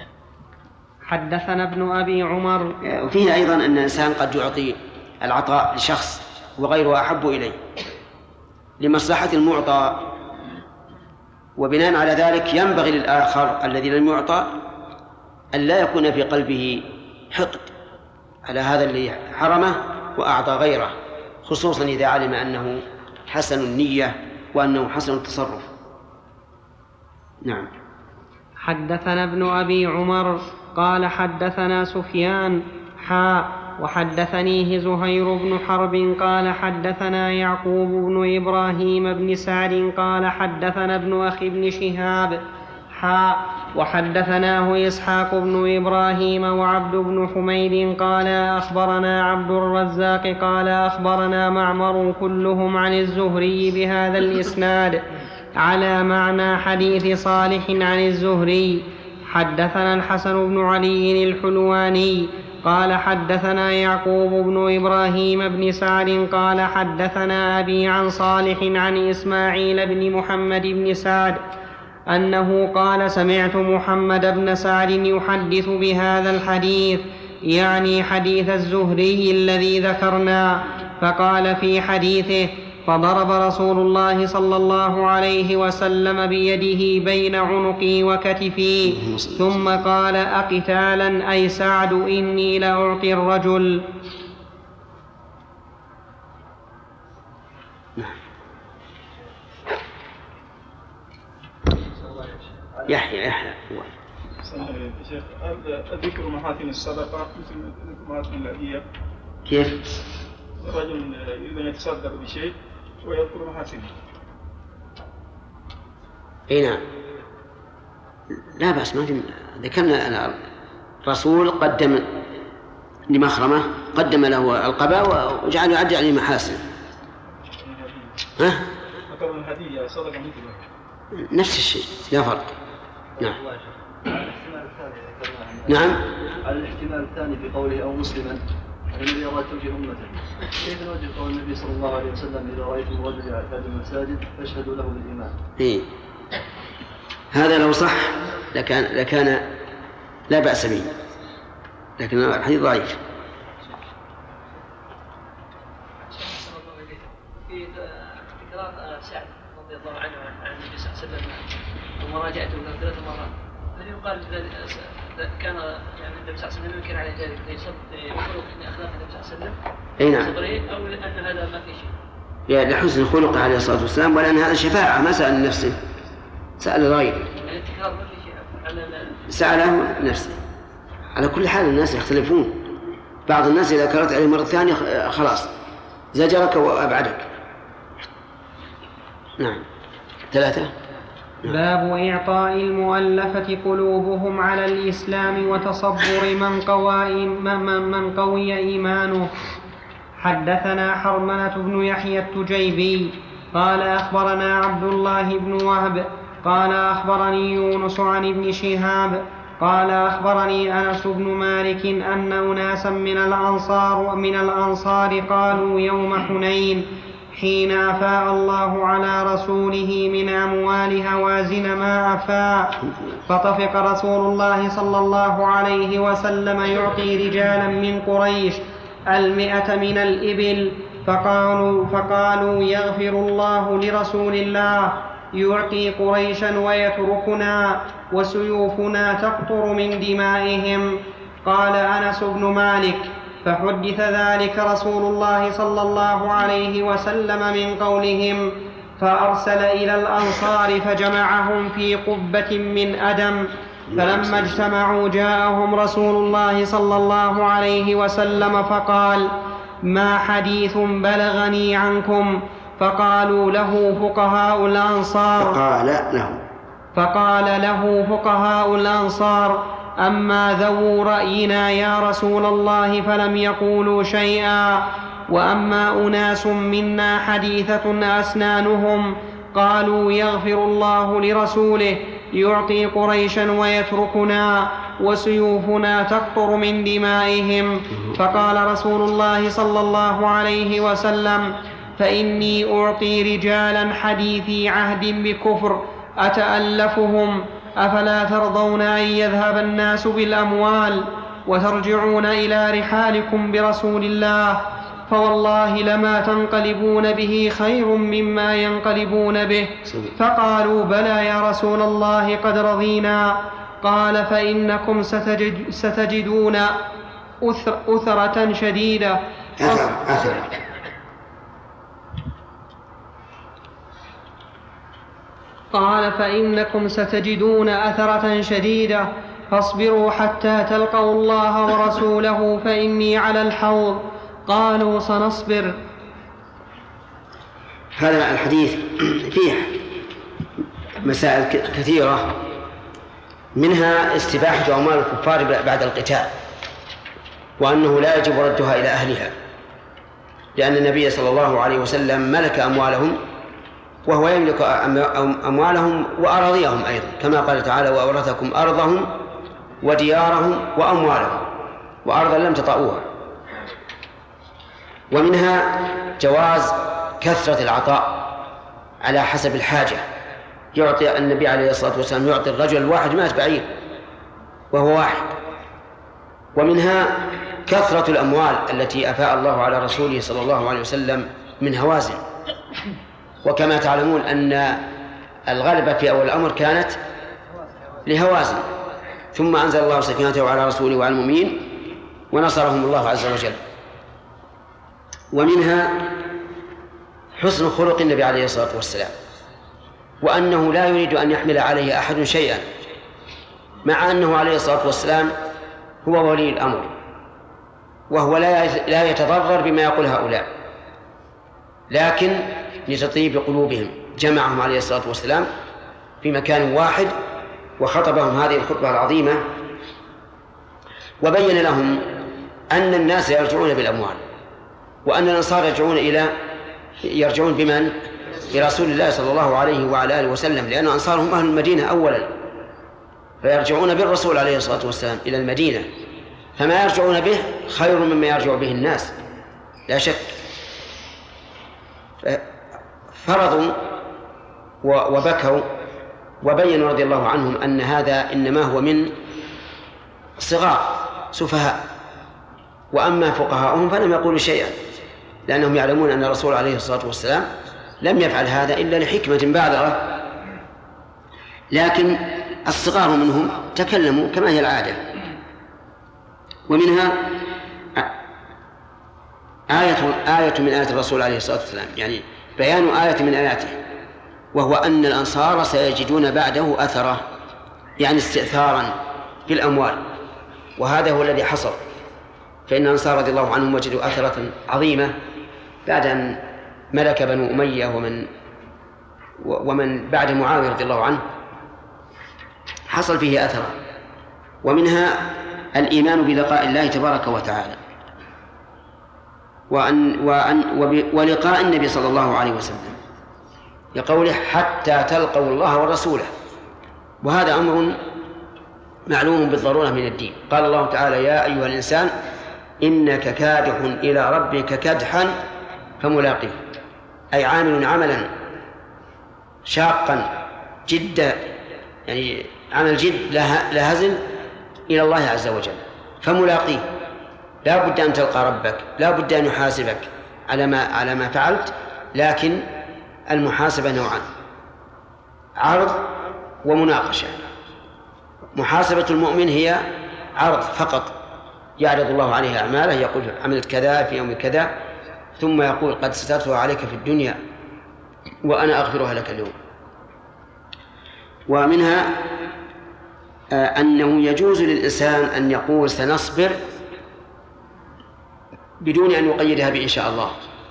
حدثنا ابن أبي عمر. وفيه أيضا أن الإنسان قد يعطي العطاء لشخص وغيره أحب إليه لمصلحة المعطى، وبناء على ذلك ينبغي للآخر الذي لم يعطى أن لا يكون في قلبه حقد على هذا اللي حرمه وأعطى غيره، خصوصا إذا علم أنه حسن النية وأنه حسن التصرف. نعم. حدثنا ابن أبي عمر قال حدثنا سفيان حاء وحدثنيه زهير بن حرب قال حدثنا يعقوب بن إبراهيم بن سعد قال حدثنا ابن أخي بن شهاب حاء وحدثناه إسحاق بن إبراهيم وعبد بن حميد قال أخبرنا عبد الرزاق قال أخبرنا معمر كلهم عن الزهري بهذا الإسناد على معنى حديث صالح عن الزهري. حدثنا الحسن بن علي الحلواني قال حدثنا يعقوب بن إبراهيم بن سعد قال حدثنا أبي عن صالح عن إسماعيل بن محمد بن سعد أنه قال سمعت محمد بن سعد يحدث بهذا الحديث، يعني حديث الزهري الذي ذكرنا، فقال في حديثه فضرب رسول الله صلى الله عليه وسلم بيده بين عنقي وكتفي ثم قال أقتالا أي سعد إني لأعطي الرجل. يحيى يحيى شيخ ذكر محاسن الصدقة مثل ذكر محاسن الهدية. كيف؟ الرجل إذا يتصدق بشيء ويذكر محاسنه. اي نعم لا بأس، ما في. ذكرنا الرسول قدم لمخرمة قدم له القباء وجعل يعد عليه محاسن. ها؟ ذكر الهدية صدقة مثله نفس الشيء لا فرق. نعم. نعم. على الاحتمال الثاني في قوله أو مسلما الذي أراد توجيه أمته، كيف نوجه قول النبي صلى الله عليه وسلم إذا رأيتم رجلا يعتاد المساجد فاشهدوا له بالإيمان؟ إيه هذا لو صح لكان لكان لا بأس به، لكن الحديث ضعيف. في تكرار سعد رضي الله عنه عن النبي صلى الله عليه وسلم ومراجعته ثلاث مرات، هل يقال كان يعني النبي صلى الله عليه وسلم ينكر على ذلك يصدق يقول ان اخلاق النبي صلى الله عليه وسلم؟ اي نعم. او ان هذا ما في شيء؟ يعني لحسن خلقه عليه الصلاه والسلام، ولان هذا شفاعه ما سال نفسه، سال غيره. يعني التكرار ما في شيء على ساله نفسه. على كل حال الناس يختلفون، بعض الناس اذا كررت عليه مره ثانيه خلاص زجرك وابعدك. نعم. ثلاثه. باب إعطاء المؤلفة قلوبهم على الإسلام وتصبر من قوى, من قوي إيمانه. حدثنا حرملة بن يحيى التجيبي قال أخبرنا عبد الله بن وهب قال أخبرني يونس عن ابن شهاب قال أخبرني أنس بن مالك أن أناسا من الأنصار, من الأنصار قالوا يوم حنين حين أفاء الله على رسوله من أموال هوازن ما أفاء، فطفق رسول الله صلى الله عليه وسلم يعطي رجالا من قريش المئة من الإبل، فقالوا, فقالوا يغفر الله لرسول الله يعطي قريشا ويتركنا وسيوفنا تقطر من دمائهم. قال أنس بن مالك فحدث ذلك رسول الله صلى الله عليه وسلم من قولهم، فأرسل إلى الأنصار فجمعهم في قبة من أدم، فلما اجتمعوا جاءهم رسول الله صلى الله عليه وسلم فقال ما حديث بلغني عنكم؟ فقالوا له فقهاء الأنصار فقال له فقال له فقهاء الأنصار أما ذو رأينا يا رسول الله فلم يقولوا شيئا، وأما أناس منا حديثة أسنانهم قالوا يغفر الله لرسوله يعطي قريشا ويتركنا وسيوفنا تقطر من دمائهم. فقال رسول الله صلى الله عليه وسلم فإني أعطي رجالا حديثي عهد بكفر أتألفهم أفلا ترضون أن يذهب الناس بالأموال وترجعون إلى رحالكم برسول الله؟ فوالله لما تنقلبون به خير مما ينقلبون به. فقالوا بلى يا رسول الله قد رضينا. قال فإنكم ستجد ستجدون أثر أثرة شديدة أثر أثر قال فإنكم ستجدون أثرة شديدة فاصبروا حتى تلقوا الله ورسوله فإني على الحوض. قالوا سنصبر. هذا الحديث فيه مسائل كثيرة، منها استباحة أموال الكفار بعد القتال، وأنه لا يجب ردها إلى أهلها، لأن النبي صلى الله عليه وسلم ملك أموالهم وهو يملك أموالهم وأراضيهم أيضا، كما قال تعالى وأورثكم أرضهم وديارهم وأموالهم وأرضا لم تطئوها. ومنها جواز كثرة العطاء على حسب الحاجة، يعطي النبي عليه الصلاة والسلام يعطي الرجل الواحد مائة بعير وهو واحد. ومنها كثرة الأموال التي أفاء الله على رسوله صلى الله عليه وسلم من هوازن، وكما تعلمون أن الغلبة في أول الأمر كانت لهوازن، ثم أنزل الله سكينته على رسوله وعلى المؤمنين ونصرهم الله عز وجل. ومنها حسن خلق النبي عليه الصلاة والسلام، وأنه لا يريد أن يحمل عليه أحد شيئا، مع أنه عليه الصلاة والسلام هو ولي الأمر، وهو لا يتضرر بما يقول هؤلاء، لكن لتطيب قلوبهم جمعهم عليه الصلاة والسلام في مكان واحد وخطبهم هذه الخطبة العظيمة، وبين لهم أن الناس يرجعون بالأموال، وأن الأنصار يرجعون إلى يرجعون بمن؟ برسول الله صلى الله عليه وعلى آله وسلم، لأن الأنصار هم أهل المدينة أولا، فيرجعون بالرسول عليه الصلاة والسلام إلى المدينة، فما يرجعون به خير مما يرجع به الناس لا شك. فرضوا وبكوا وبينوا رضي الله عنهم أن هذا إنما هو من صغار سفهاء، وأما فقهاؤهم فلم يقولوا شيئا، لأنهم يعلمون أن الرسول عليه الصلاة والسلام لم يفعل هذا إلا لحكمة بالغة، لكن الصغار منهم تكلموا كما هي العادة. ومنها آية آية من آيات الرسول عليه الصلاة والسلام، يعني بيان آية من آياته، وهو أن الأنصار سيجدون بعده أثرة، يعني استئثارا في الأموال، وهذا هو الذي حصل. فإن الأنصار رضي الله عنهم وجدوا أثرة عظيمة بعد أن ملك بنو أمية ومن ومن بعد معاوية رضي الله عنه حصل فيه أثرة. ومنها الإيمان بلقاء الله تبارك وتعالى، وأن وأن ولقاء النبي صلى الله عليه وسلم، لقوله حتى تلقوا الله ورسوله، وهذا أمر معلوم بالضرورة من الدين. قال الله تعالى يا أيها الإنسان إنك كادح إلى ربك كدحا فملاقيه، أي عامل عملا شاقا جدا، يعني عمل جد لا هزل إلى الله عز وجل، فملاقيه، لا بد أن تلقى ربك، لا بد أن يحاسبك على ما على ما فعلت، لكن المحاسبة نوعان: عرض ومناقشة. محاسبة المؤمن هي عرض فقط، يعرض الله عليه أعماله، يقول عملت كذا في يوم كذا، ثم يقول قد سترتها عليك في الدنيا وأنا أغفرها لك اليوم. ومنها أنه يجوز للإنسان أن يقول سنصبر بدون أن يقيدها بإن شاء الله.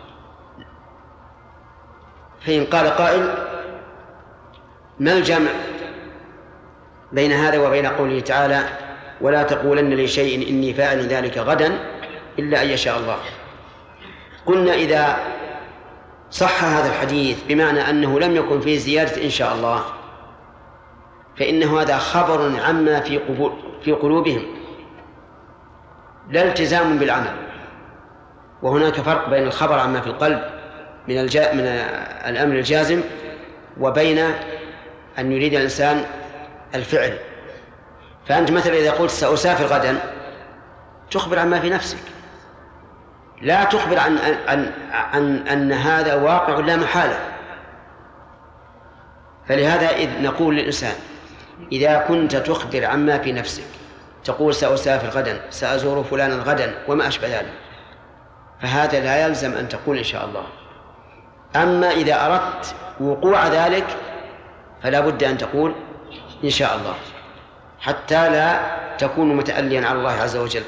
فإن قال قائل ما الجمع بين هذا وبين قوله تعالى ولا تقولن لشيء إني فاعل ذلك غدا إلا أن يشاء الله؟ قلنا إذا صح هذا الحديث بمعنى أنه لم يكن فيه زيادة إن شاء الله، فإن هذا خبر عما في قبول في قلوبهم، لا التزام بالعمل. وهناك فرق بين الخبر عما في القلب من الجا من الأمر الجازم، وبين أن يريد الإنسان الفعل. فأنت مثلا إذا قلت سأسافر غدا تخبر عما في نفسك، لا تخبر عن عن عن أن هذا واقع لا محالة. فلهذا إذ نقول للإنسان إذا كنت تخبر عما في نفسك، تقول سأسافر غدا، سأزور فلانا غدا وما أشبه ذلك، فهذا لا يلزم أن تقول إن شاء الله. أما إذا أردت وقوع ذلك فلا بد أن تقول إن شاء الله حتى لا تكون متأليا على الله عز وجل.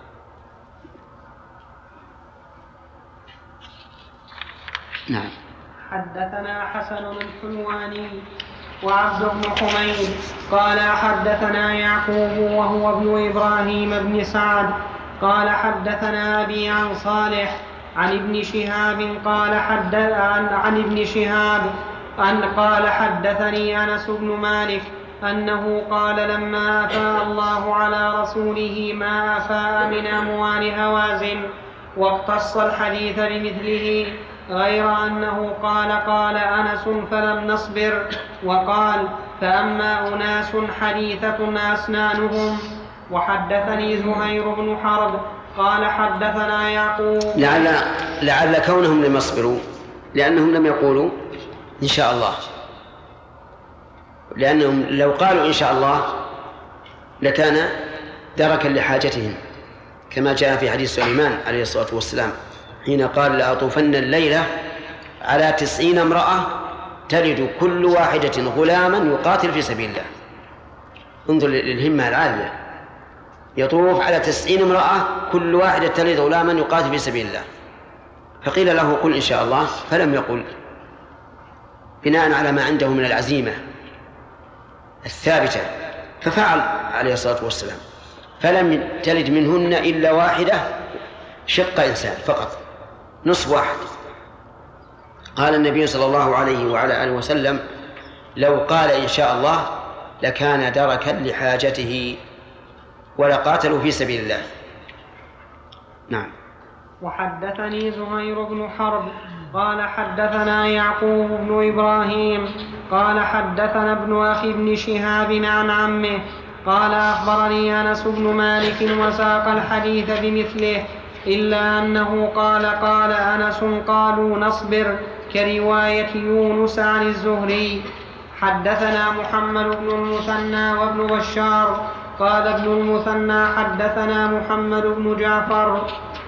نعم. حدثنا حسن الحلواني وعبد بن حميد قال حدثنا يعقوب وهو ابن إبراهيم بن سعد قال حدثنا أبي عن صالح عن ابن شهاب قال حدث عن, عن ابن شهاب أن قال حدثني أنس بن مالك أنه قال لما أفاء الله على رسوله ما أفاء من أموال هوازن، واقتص الحديث بمثله، غير أنه قال قال أنس فلم نصبر، وقال فأما أناس حديثة أسنانهم. وحدثني زهير بن حرب قال حدثنا يعقوب. لعل, لعل كونهم لم يصبروا لأنهم لم يقولوا إن شاء الله، لأنهم لو قالوا إن شاء الله لكان دركا لحاجتهم، كما جاء في حديث سليمان عليه الصلاة والسلام حين قال لأطوفن الليلة على تسعين امرأة تلد كل واحدة غلاما يقاتل في سبيل الله. انظر للهمة العالية، يطوف على تسعين امرأة كل واحدة تلد غلاما يقاتل في سبيل الله، فقيل له قل إن شاء الله فلم يقل، بناء على ما عنده من العزيمة الثابتة، ففعل عليه الصلاة والسلام، فلم تلد منهن إلا واحدة شق إنسان فقط، نصف واحد. قال النبي صلى الله عليه وعلى آله وسلم لو قال إن شاء الله لكان دركا لحاجته ولقاتلوا في سبيل الله. نعم. وحدثني زهير بن حرب قال حدثنا يعقوب بن إبراهيم قال حدثنا ابن أخي بن شهاب عن عمه قال أخبرني أنس بن مالك وساق الحديث بمثله، إلا أنه قال قال أنس قالوا نصبر، كرواية يونس عن الزهري. حدثنا محمد بن المثنى وابن بشار قال ابن المثنى حدثنا محمد بن جعفر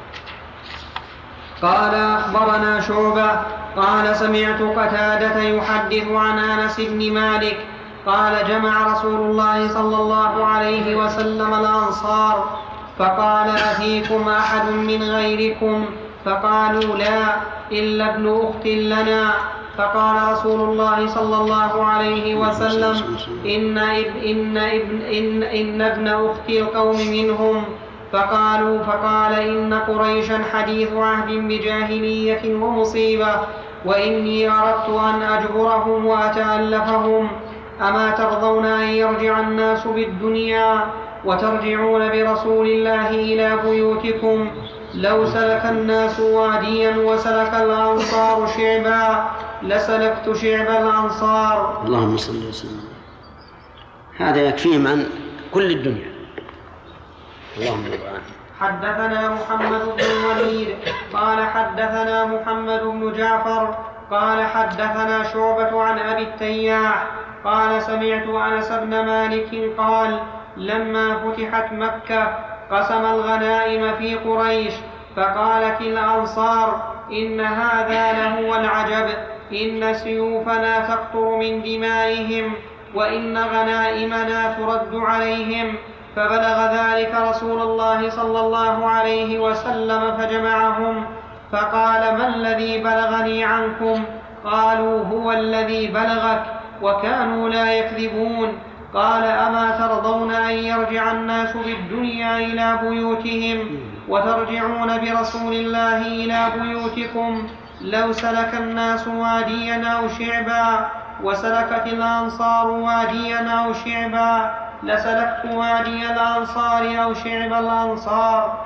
قال أخبرنا شعبة قال سمعت قتادة يحدث عن أنس بن مالك قال جمع رسول الله صلى الله عليه وسلم الأنصار فقال أفيكم أحد من غيركم؟ فقالوا لا إلا ابن أخت لنا. فقال رسول الله صلى الله عليه وسلم إن, إن, إن, إن, إن ابن أخت القوم منهم. فقالوا فقال إن قريشا حديث عهد بجاهلية ومصيبة، وإني أردت أن أجبرهم وأتألفهم. أما ترضون أن يرجع الناس بالدنيا وترجعون برسول الله إلى بيوتكم؟ لو سلك الناس واديا وسلك الأنصار شعبا لسلكت شعب الأنصار. اللهم صل وسلم. هذا يكفيهم عن كل الدنيا. اللهم عنه. حدثنا محمد بن الوليد قال حدثنا محمد بن جعفر قال حدثنا شعبة عن أبي التياح قال سمعت أنس بن مالك قال لما فتحت مكة قسم الغنائم في قريش، فقالت الأنصار إن هذا لهو العجب، إن سيوفنا تقطر من دمائهم وإن غنائمنا ترد عليهم. فبلغ ذلك رسول الله صلى الله عليه وسلم فجمعهم فقال ما الذي بلغني عنكم؟ قالوا هو الذي بلغك، وكانوا لا يكذبون. قال أما ترضون أن يرجع الناس بالدنيا إلى بيوتهم وترجعون برسول الله إلى بيوتكم؟ لو سلك الناس واديا أو شعبا وسلكت الأنصار واديا أو شعبا لسلكت وادي الأنصار أو شعب الأنصار.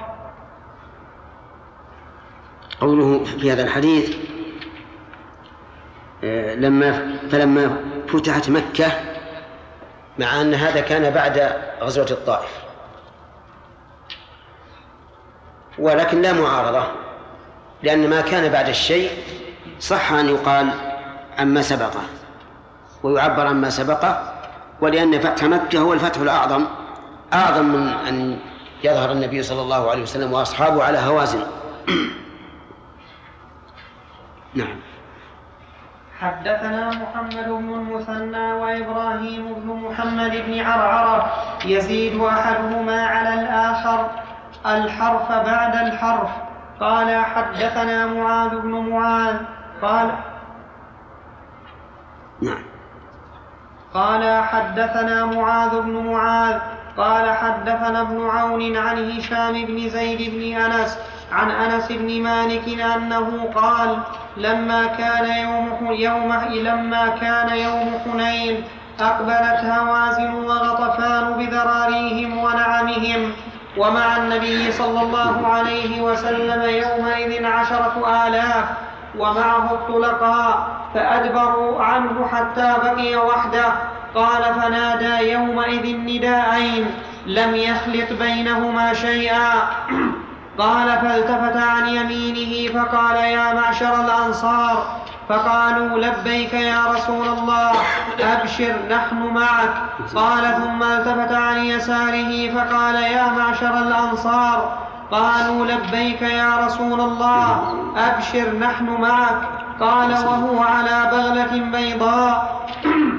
قوله في هذا الحديث لما فلما فتحت مكة مع أن هذا كان بعد غزوة الطائف، ولكن لا معارضة، لأن ما كان بعد الشيء صح أن يقال عما سبقه ويعبر عما سبقه، ولأن فتح مكة هو الفتح الأعظم، أعظم من أن يظهر النبي صلى الله عليه وسلم وأصحابه على هوازن. نعم. حدثنا محمد بن المثنى وإبراهيم بن محمد بن عرعرة يزيد أحدهما على الآخر الحرف بعد الحرف. قال حدثنا معاذ بن معاذ قال نعم. قال حدثنا معاذ بن معاذ قال حدثنا ابن عون عن هشام بن زيد بن أنس عن أنس بن مالك أنه قال لما كان يوم, يوم لما كان يوم حنين أقبلت هوازن وغطفان بذراريهم ونعمهم، ومع النبي صلى الله عليه وسلم يومئذ عشرة آلاف ومعه الطلقاء، فأدبروا عنه حتى بقي وحده. قال فنادى يومئذ نداءين لم يخلط بينهما شيئا. قال فالتفت عن يمينه فقال يا معشر الأنصار، فقالوا لبيك يا رسول الله أبشر نحن معك. قال ثم التفت عن يساره فقال يا معشر الأنصار، قالوا لبيك يا رسول الله أبشر نحن معك. قال وهو على بغلة بيضاء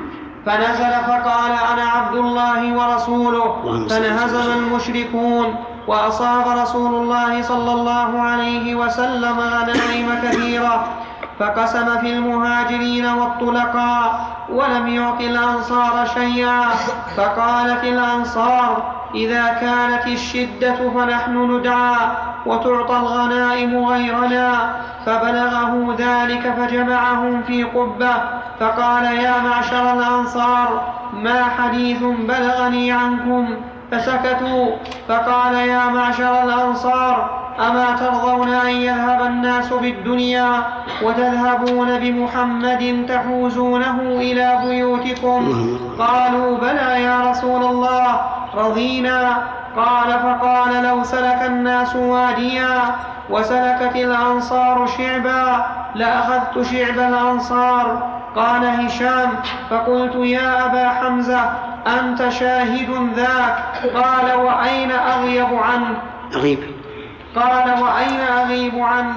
فنزل فقال أنا عبد الله ورسوله، فانهزم المشركون وأصاب رسول الله صلى الله عليه وسلم غنائم كثيرة، فقسم في المهاجرين والطلقاء ولم يعط الأنصار شيئا. فقالت الأنصار إذا كانت الشدة فنحن ندعى وتعطى الغنائم غيرنا. فبلغه ذلك فجمعهم في قبة فقال يا معشر الأنصار ما حديث بلغني عنكم؟ فسكتوا. فقال يا معشر الأنصار أما ترضون أن يذهب الناس بالدنيا وتذهبون بمحمد تحوزونه إلى بيوتكم؟ قالوا بلى يا رسول الله رضينا. قال فقال لو سلك الناس واديا وسلكت الأنصار شعبا لأخذت شعب الأنصار. قال هشام فقلت يا أبا حمزة أنت شاهد ذاك؟ قال وأين أغيب عنه؟ أغيب قال وأين أغيب عنه؟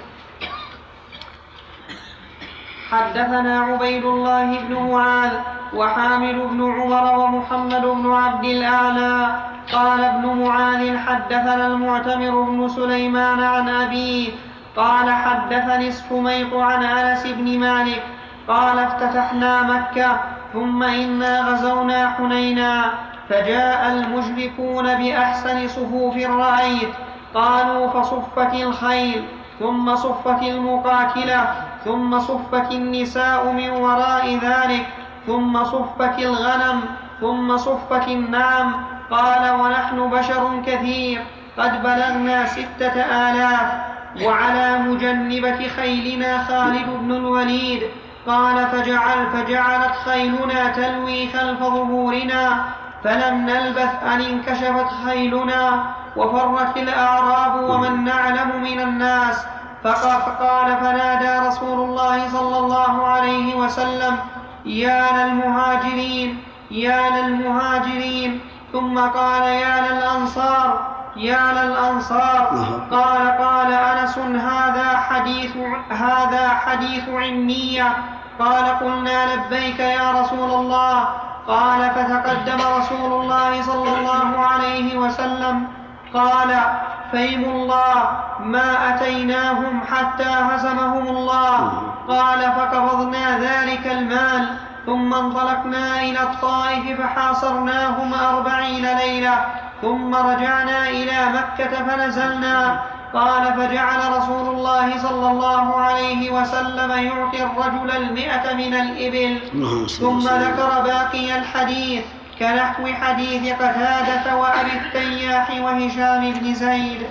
حدثنا عبيد الله بن معاذ وحامد بن عمر ومحمد بن عبد الأعلى قال ابن معاذ حدثنا المعتمر بن سليمان عن أبيه قال حدثني السميط عن أنس بن مالك قال افتتحنا مكة ثم إنا غزونا حنينا فجاء المشركون بأحسن صفوف رأيت. قالوا فصفت الخيل ثم صفت المقاتلة ثم صفت النساء من وراء ذلك ثم صفت الغنم ثم صفت النعم. قال ونحن بشر كثير قد بلغنا ستة آلاف وعلى مجنبة خيلنا خالد بن الوليد. قال فجعل فجعلت خيلنا تلوي خلف ظهورنا فلم نلبث أن انكشفت خيلنا وفرت الأعراب ومن نعلم من الناس. فقال فنادى رسول الله صلى الله عليه وسلم يا للمهاجرين يا للمهاجرين ثم قال يا للأنصار يا للأنصار. قال قال أنس هذا حديث هذا حديث عنية. قال قلنا لبيك يا رسول الله. قال فتقدم رسول الله صلى الله عليه وسلم قال فيم الله ما أتيناهم حتى هزمهم الله. قال فقبضنا ذلك المال ثم انطلقنا إلى الطائف فحاصرناهم أربعين ليلة ثم رجعنا إلى مكة فنزلنا. قال فجعل رسول الله صلى الله عليه وسلم يعطي الرجل المئة من الإبل ثم ذكر باقي الحديث كنحو حديث قتادة وأبي التياح وهشام بن زيد.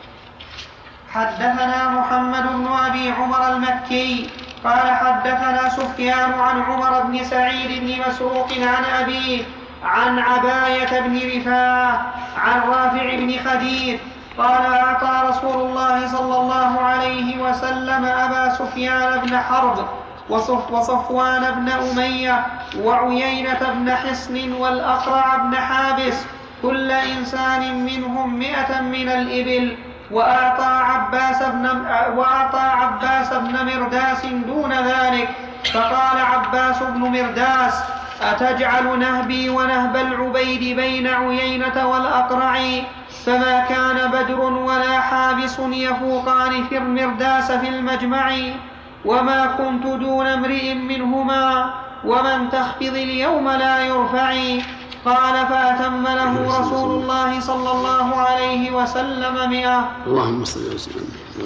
حدثنا محمد بن أبي عمر المكي قال حدثنا سفيان عن عمر بن سعيد بن مسروق عن أبيه عن عباية بن رفاعة عن رافع بن خديج قال أعطى رسول الله صلى الله عليه وسلم أبا سفيان بن حرب وصف وصفوان بن أمية وعيينة بن حصن والأقرع بن حابس كل إنسان منهم مئة من الإبل، وأعطى عباس بن, وأعطى عباس بن مرداس دون ذلك. فقال عباس بن مرداس: أتجعل نهبي ونهب العبيد بين عيينة والأقرع؟ فما كان بدر ولا حابس يفوقان في المرداس في المجمع، وما كنت دون امرئ منهما، ومن تخفض اليوم لا يرفع. قال: فأتم له رسول الله صلى الله عليه وسلم مئة. اللهم صل وسلم.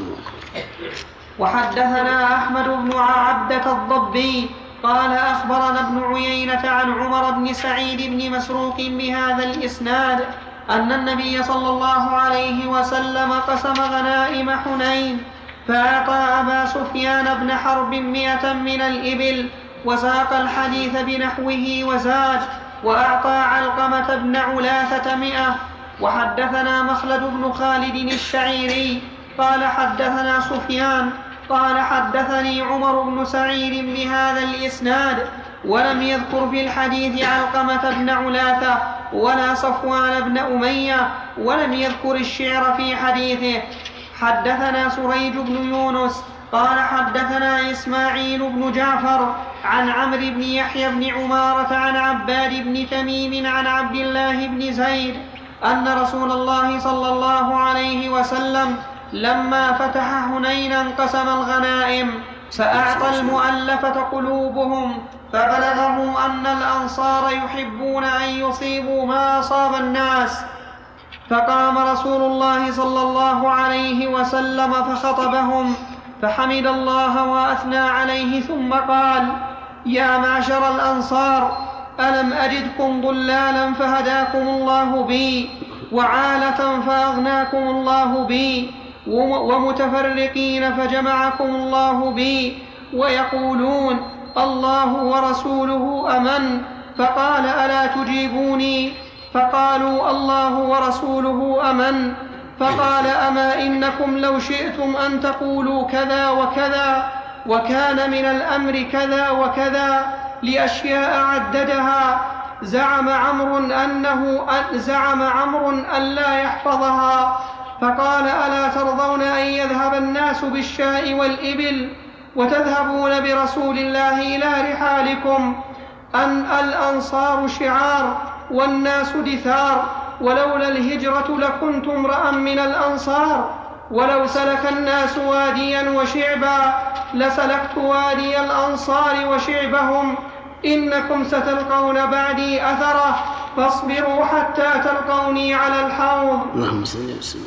وحدثنا أحمد بن عبدة الضبي قال أخبرنا ابن عيينة عن عمر بن سعيد بن مسروق بهذا الإسناد أن النبي صلى الله عليه وسلم قسم غنائم حنين، فأعطى أبا سفيان بن حرب مئة من الإبل، وساق الحديث بنحوه وزاد: وأعطى علقمة بن علاثة مئة. وحدثنا مخلد بن خالد الشعيري قال حدثنا سفيان قال حدثني عمر بن سعيد بهذا الإسناد، ولم يذكر في الحديث علقمة بن علاثة ولا صفوان بن أمية، ولم يذكر الشعر في حديثه. حدثنا سريج بن يونس قال حدثنا إسماعيل بن جعفر عن عمرو بن يحيى بن عمارة عن عباد بن تميم عن عبد الله بن زيد أن رسول الله صلى الله عليه وسلم لما فتح حنينا قسم الغنائم، فأعطى المؤلفة قلوبهم، فبلغه أن الأنصار يحبون أن يصيبوا ما أصاب الناس. فقام رسول الله صلى الله عليه وسلم فخطبهم، فحمد الله وأثنى عليه، ثم قال: يا معشر الأنصار، ألم أجدكم ضلالا فهداكم الله بي، وعالة فأغناكم الله بي، ومتفرقين فجمعكم الله بي، ويقولون الله ورسوله أمن، فقال: ألا تجيبوني؟ فقالوا: الله ورسوله أمن. فقال: أما إنكم لو شئتم أن تقولوا كذا وكذا، وكان من الأمر كذا وكذا، لأشياء عددها، زعم عمرو أنه زعم عمرو أن لا يحفظها. فقال: ألا ترضون أن يذهب الناس بالشاء والإبل وتذهبون برسول الله إلى رحالكم؟ أن الأنصار شعار والناس دثار، ولولا الهجرة لكنت امرأ من الأنصار، ولو سلك الناس واديا وشعبا لسلكت وادي الأنصار وشعبهم. إنكم ستلقون بعدي أثرة، فاصبروا حتى تلقوني على الحوض. اللهم صل وسلم.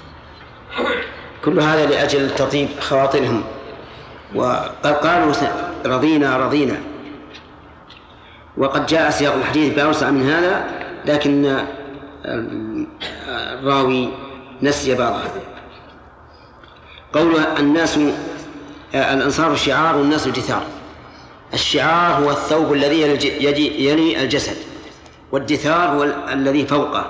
كل هذا لأجل تطيب خواطرهم، وقد قالوا رضينا رضينا، وقد جاء سياق الحديث بأوسع من هذا، لكن الراوي نسي بعضها. قول الناس الأنصار شعار والناس دثار. الشعار هو الثوب الذي يلي الجسد، والدثار هو الذي فوقه.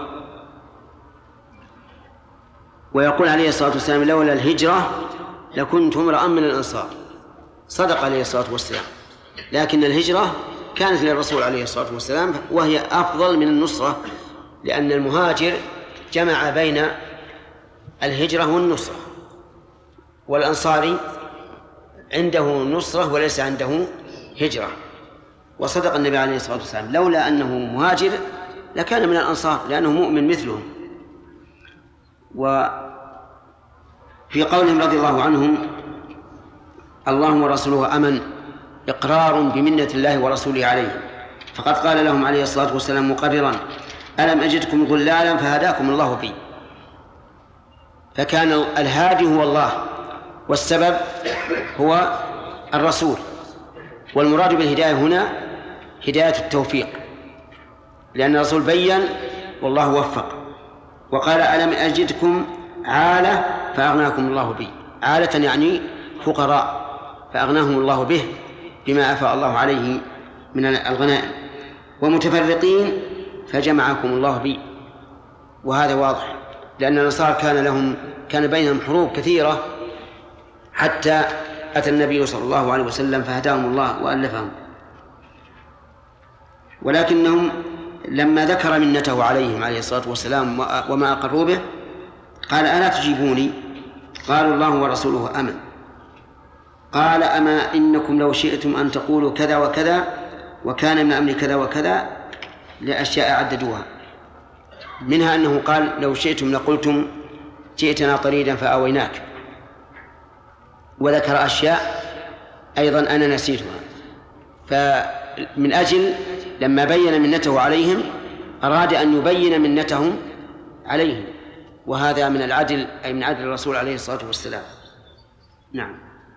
ويقول عليه الصلاة والسلام: لولا الهجرة لكنت امرأ من الأنصار. صدق عليه الصلاة والسلام، لكن الهجرة كانت للرسول عليه الصلاة والسلام، وهي أفضل من النصرة، لأن المهاجر جمع بين الهجرة والنصرة، والأنصاري عنده نصرة وليس عنده هجرة. وصدق النبي عليه الصلاة والسلام: لولا أنه مهاجر لكان من الأنصار، لأنه مؤمن مثلهم. وفي قولهم رضي الله عنهم الله ورسوله أمن، إقرار بمنة الله ورسوله عليه، فقد قال لهم عليه الصلاة والسلام مقررا: ألم أجدكم ضلالا فهداكم الله بي. فكان الهادي هو الله، والسبب هو الرسول، والمراد بالهداية هنا هداية التوفيق، لأن الرسول بيّن والله وفق. وقال: ألم أجدكم عالة فأغناكم الله بي. عالة يعني فقراء، فأغناهم الله به بما أفاء الله عليه من الغنائم. ومتفرقين فجمعكم الله بي. وهذا واضح، لأن النصارى كان لهم كان بينهم حروب كثيرة حتى أتى النبي صلى الله عليه وسلم فهداهم الله وألفهم. ولكنهم لما ذكر منته عليهم عليه الصلاة والسلام وما أقروا به قال: ألا تجيبوني؟ قالوا: الله ورسوله أمن. قال: أما إنكم لو شئتم أن تقولوا كذا وكذا وكان من أمر كذا وكذا لأشياء عددوها، منها أنه قال: لو شئتم لقلتم جئتنا طريدا فآويناك، وذكر أشياء أيضا أنا نسيتها. فمن أجل لما بين منته عليهم أراد أن يبين منتهم عليهم، وهذا من العدل، أي من عدل الرسول عليه الصلاة والسلام. نعم.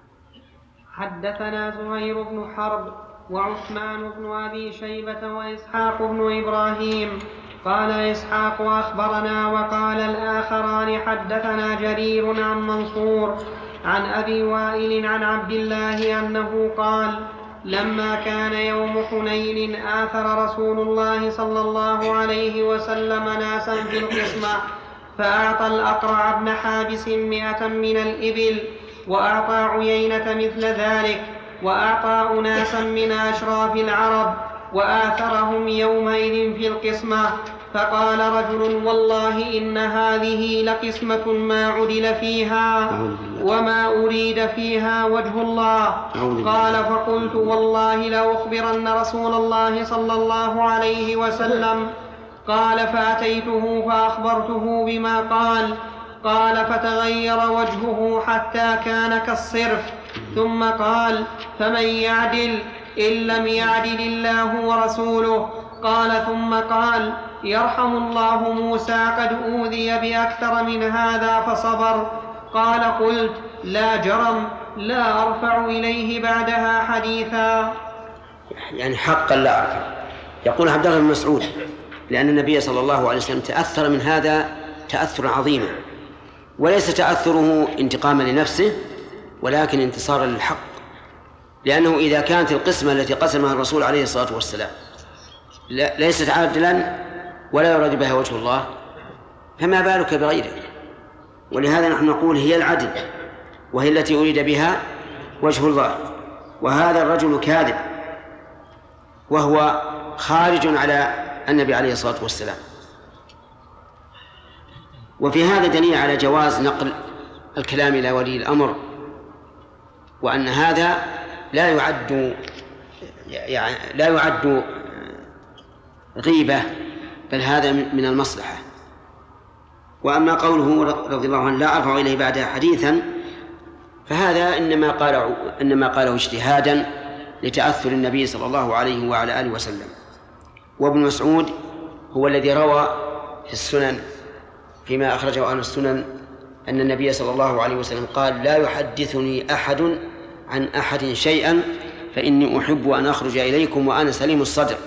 حدثنا زهير بن حرب وعثمان بن أبي شيبة وإسحاق بن إبراهيم. قال إسحاق: أخبرنا. وقال الآخران: حدثنا جرير عن منصور عن أبي وائل عن عبد الله أنه قال: لما كان يوم حنين آثر رسول الله صلى الله عليه وسلم ناسا في القسمة، فأعطى الأقرع بن حابس مئة من الإبل، وأعطى عيينة مثل ذلك، وأعطى أناسا من أشراف العرب، وآثرهم يومئذ في القسمة. فقال رجل: والله إن هذه لقسمة ما عدل فيها وما أريد فيها وجه الله. قال: فقلت: والله لأخبرن رسول الله صلى الله عليه وسلم. قال: فأتيته فأخبرته بما قال. قال: فتغير وجهه حتى كان كالصرف، ثم قال: فمن يعدل إن لم يعدل الله ورسوله؟ قال: ثم قال: يرحم الله موسى قد أوذي بأكثر من هذا فصبر. قال: قلت: لا جرم، لا أرفع إليه بعدها حديثا. يعني حقا لا أرفع. يقول عبد الله بن مسعود: لأن النبي صلى الله عليه وسلم تأثر من هذا تأثر عظيما، وليس تأثره انتقاما لنفسه ولكن انتصارا للحق، لأنه إذا كانت القسمة التي قسمها الرسول عليه الصلاة والسلام ليست عادلا ولا يراد بها وجه الله، فما بالك بغيره؟ ولهذا نحن نقول هي العدل، وهي التي أريد بها وجه الله. وهذا الرجل كاذب وهو خارج على النبي عليه الصلاة والسلام. وفي هذا دليل على جواز نقل الكلام إلى ولي الأمر، وأن هذا لا يعد يعني لا يعد غيبة، بل هذا من المصلحة. وأما قوله رضي الله عنه: لا أرفع إليه بعدها حديثا، فهذا إنما قاله إنما قاله اجتهادا لتأثر النبي صلى الله عليه وعلى آله وسلم. وابن مسعود هو الذي روى في السنن فيما أخرجه أهل السنن أن النبي صلى الله عليه وسلم قال: لا يحدثني أحد عن أحد شيئا فإني أحب أن أخرج إليكم وأنا سليم الصدر.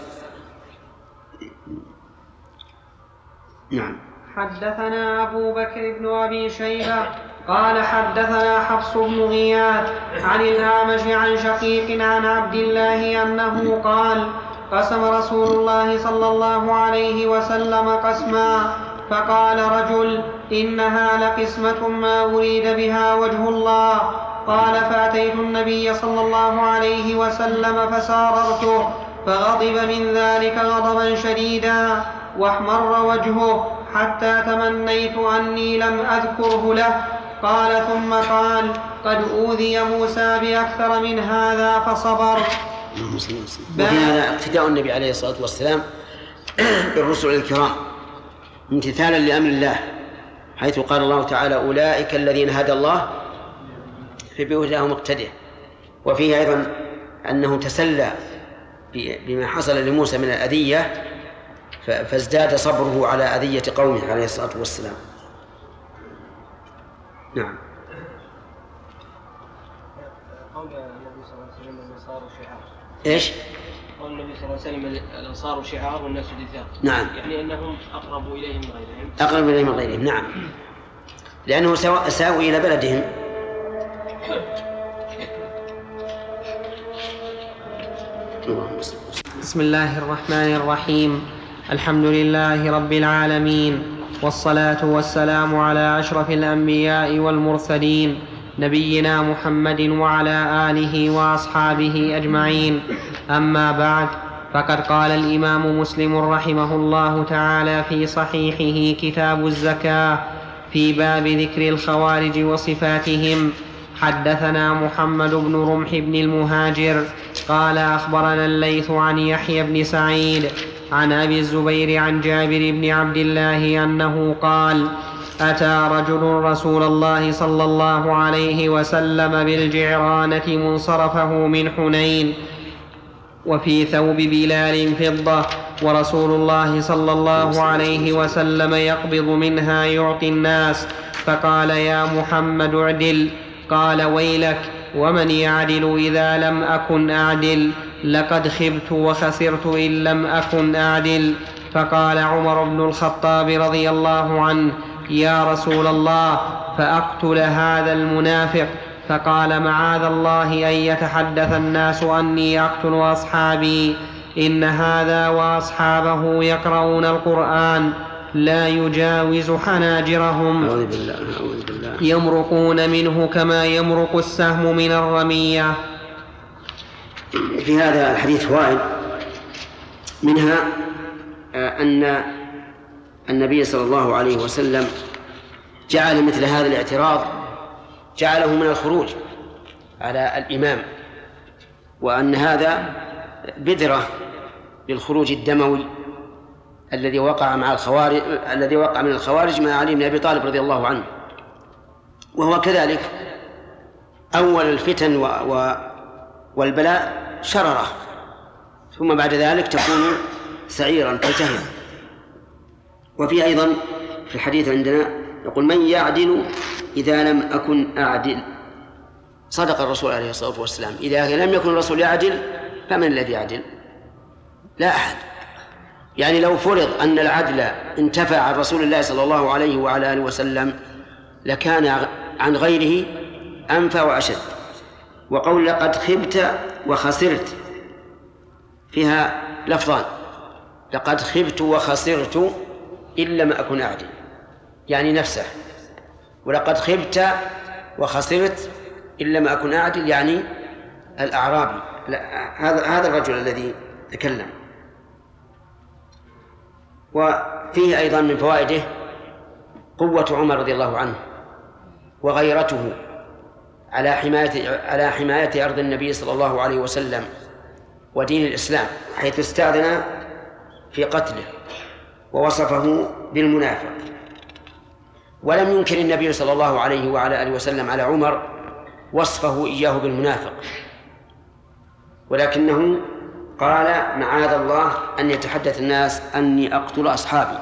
نعم. حدثنا أبو بكر بن أبي شيبة قال: حدثنا حفص بن غياث عن الأعمش عن شقيق عن عبد الله أنه قال: قسم رسول الله صلى الله عليه وسلم قسما، فقال رجل: إنها لقسمة ما أريد بها وجه الله. قال: فأتيت النبي صلى الله عليه وسلم فساررته، فغضب من ذلك غضبا شديدا واحمر وجهه حتى تمنيت أني لم أذكره له. قال: ثم قال: قد أوذي موسى بأكثر من هذا فصبر. وفي هذا اقتداء النبي عليه الصلاة والسلام بالرسل الكرام امتثالا لأمر الله، حيث قال الله تعالى: أولئك الذين هدى الله فبهداهم اقتدع. وفيه أيضا أنه تسلى بما حصل لموسى من الأذية فازداد صبره على أذية قومه عليه الصلاة والسلام. نعم. قول النبي صلى الله عليه وسلم الأنصار شعار. إيش؟ قول النبي صلى الله عليه وسلم الأنصار شعار والناس دثار. نعم. يعني أنهم أقرب إليهم من غيرهم. أقرب إليهم من غيرهم، نعم. لأنه ساووا إلى بلدهم. بسم الله الرحمن الرحيم. الحمد لله رب العالمين، والصلاة والسلام على أشرف الأنبياء والمرسلين نبينا محمد وعلى آله وأصحابه أجمعين. أما بعد، فقد قال الإمام مسلم رحمه الله تعالى في صحيحه كتاب الزكاة في باب ذكر الخوارج وصفاتهم: حدثنا محمد بن رمح بن المهاجر قال أخبرنا الليث عن يحيى بن سعيد عن أبي الزبير عن جابر بن عبد الله أنه قال: أتى رجل رسول الله صلى الله عليه وسلم بالجعرانة منصرفه من حنين، وفي ثوب بلال فضة، ورسول الله صلى الله عليه وسلم يقبض منها يعطي الناس، فقال: يا محمد اعدل. قال: ويلك، ومن يعدل إذا لم أكن أعدل؟ لقد خبت وخسرت إن لم أكن أعدل. فقال عمر بن الخطاب رضي الله عنه: يا رسول الله، فأقتل هذا المنافق؟ فقال: معاذ الله أن يتحدث الناس أني أقتل أصحابي، إن هذا وأصحابه يقرؤون القرآن لا يجاوز حناجرهم يمرقون منه كما يمرق السهم من الرمية. في هذا الحديث فوائد، منها أن النبي صلى الله عليه وسلم جعل مثل هذا الاعتراض جعله من الخروج على الإمام، وأن هذا بذرة للخروج الدموي الذي وقع مع الخوارج الذي وقع من الخوارج مع علي بن أبي طالب رضي الله عنه. وهو كذلك أول الفتن و... و... والبلاء شرره، ثم بعد ذلك تكون سعيرا تلتهم. وفي أيضا في الحديث عندنا يقول: من يعدل إذا لم أكن أعدل؟ صدق الرسول عليه الصلاة والسلام، إذا لم يكن الرسول يعدل فمن الذي يعدل؟ لا أحد. يعني لو فرض أن العدل انتفع عن رسول الله صلى الله عليه وعلى آله وسلم لكان عن غيره أنفع وأشد. وقول لقد خبت وخسرت فيها لفظان: لقد خبت وخسرت إن لم أكن أعدل، يعني نفسه، ولقد خبت وخسرت إن لم أكن أعدل يعني الأعرابي، هذا هذا الرجل الذي تكلم. وفيه أيضا من فوائده قوة عمر رضي الله عنه وغيرته على حماية على حماية أرض النبي صلى الله عليه وسلم ودين الإسلام، حيث استأذن في قتله ووصفه بالمنافق. ولم ينكر النبي صلى الله عليه وعلى آله وسلم على عمر وصفه إياه بالمنافق، ولكنه قال: معاذ الله أن يتحدث الناس أني أقتل أصحابي.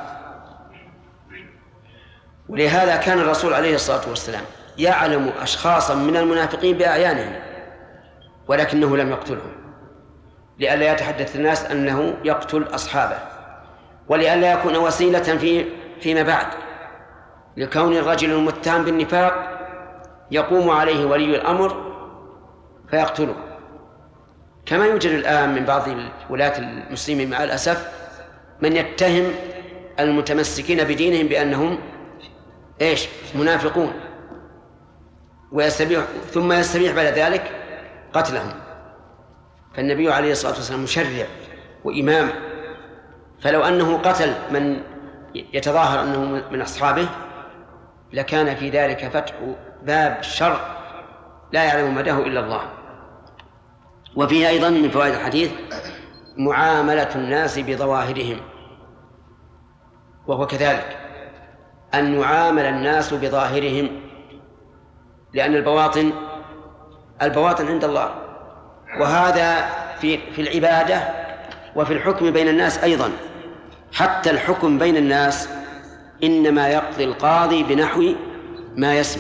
ولهذا كان الرسول عليه الصلاة والسلام يعلم أشخاصا من المنافقين بأعيانهم ولكنه لم يقتلهم، لئلا يتحدث الناس أنه يقتل أصحابه، ولئلا يكون وسيلة في فيما بعد لكون الرجل المتهم بالنفاق يقوم عليه ولي الأمر فيقتله، كما يوجد الآن من بعض ولاة المسلمين مع الأسف من يتهم المتمسكين بدينهم بأنهم إيش؟ منافقون، ويستبيح ثم يستبيح بعد ذلك قتلهم. فالنبي عليه الصلاة والسلام مشرع وإمام، فلو أنه قتل من يتظاهر أنه من أصحابه لكان في ذلك فتح باب شر لا يعلم مداه إلا الله. وفيه أيضا من فوائد الحديث معاملة الناس بظواهرهم، وهو كذلك أن يعامل الناس بظاهرهم، لأن البواطن البواطن عند الله، وهذا في في العبادة وفي الحكم بين الناس أيضا. حتى الحكم بين الناس إنما يقضي القاضي بنحو ما يسمع،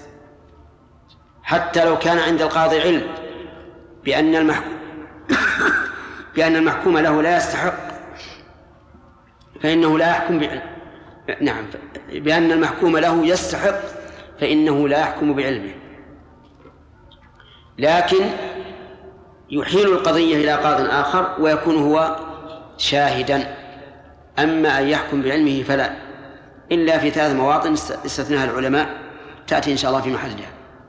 حتى لو كان عند القاضي علم بأن المحكوم بأن المحكوم له لا يستحق فإنه لا يحكم بعلم نعم بأن المحكوم له يستحق فإنه لا يحكم بعلمه، لكن يحيل القضية إلى قاض آخر ويكون هو شاهدا أما أن يحكم بعلمه فلا، إلا في ثلاث مواطن استثناها العلماء تأتي إن شاء الله في محلها.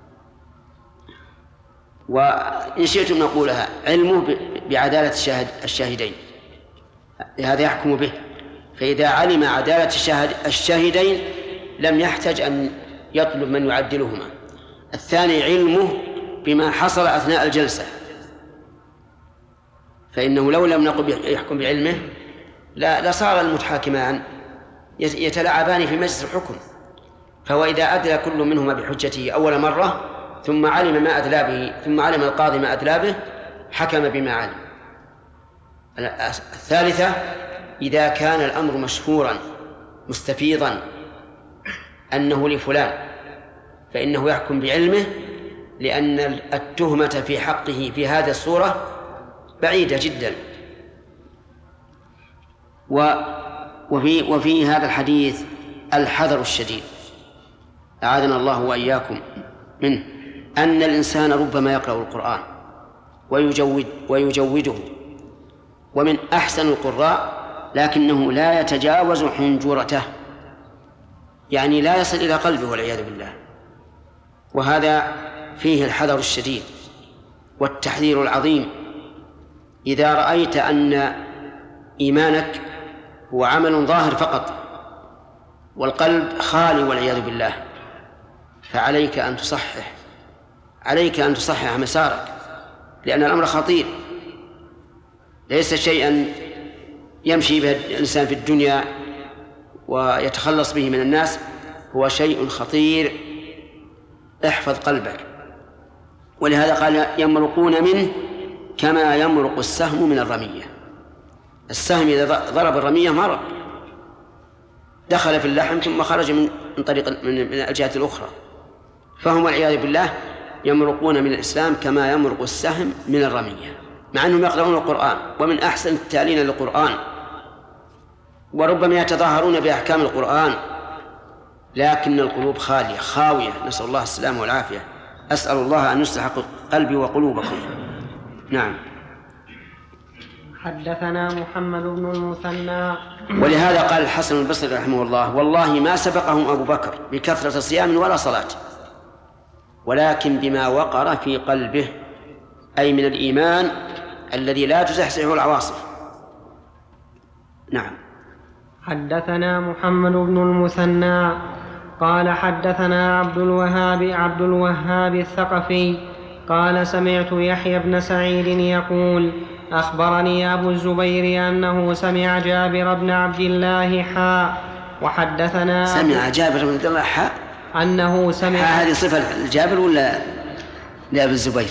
وإن شئتم نقولها علمه بعدالة الشاهد الشاهدين، هذا يحكم به، فإذا علم عدالة الشاهد الشاهدين لم يحتج أن يطلب من يعدلهما. الثاني علمه بما حصل أثناء الجلسة، فإنه لو لم نقل يحكم بعلمه لا لصار المتحاكمان يتلاعبان في مجلس الحكم. فهو إذا أدلى كل منهما بحجته أول مرة ثم علم ما أدلى به ثم علم القاضي ما أدلى به حكم بما علم. الثالثة إذا كان الأمر مشهورا مستفيضا أنه لفلان فإنه يحكم بعلمه، لأن التهمة في حقه في هذه الصورة بعيدة جدا. وفي, وفي هذا الحديث الحذر الشديد أعاذنا الله وإياكم منه، أن الإنسان ربما يقرأ القرآن ويجود ويجوده ومن أحسن القراء، لكنه لا يتجاوز حنجرته، يعني لا يصل إلى قلبه والعياذ بالله. وهذا فيه الحذر الشديد والتحذير العظيم. إذا رأيت أن إيمانك هو عمل ظاهر فقط والقلب خالي والعياذ بالله، فعليك أن تصحح عليك أن تصحح مسارك، لأن الأمر خطير، ليس شيئا يمشي به الإنسان في الدنيا ويتخلص به من الناس، هو شيء خطير. احفظ قلبك. ولهذا قال يمرقون منه كما يمرق السهم من الرمية. السهم إذا ضرب الرمية مرق، دخل في اللحم ثم خرج من طريق من الجهة الأخرى. فهم والعياذ بالله يمرقون من الإسلام كما يمرق السهم من الرمية، مع أنهم يقرؤون القرآن ومن أحسن التالين للقرآن، وربما يتظاهرون بأحكام القرآن، لكن القلوب خالية خاوية، نسأل الله السلامة والعافية. أسأل الله أن يصلح قلبي وقلوبكم. نعم. حدثنا محمد بن المثنى. ولهذا قال الحسن البصري رحمه الله: والله ما سبقهم أبو بكر بكثرة صيام ولا صلاة، ولكن بما وقر في قلبه، أي من الإيمان الذي لا تزحزحه العواصف. نعم. حدثنا محمد بن المثنى قال حدثنا عبد الوهاب عبد الوهاب الثقفي قال سمعت يحيى بن سعيد يقول أخبرني أبو الزبير أنه سمع جابر بن عبد الله حاء وحدثنا سمع جابر بن عبد الله حاء أنه سمع هذه صفة الجابر ولا لأبي الزبير؟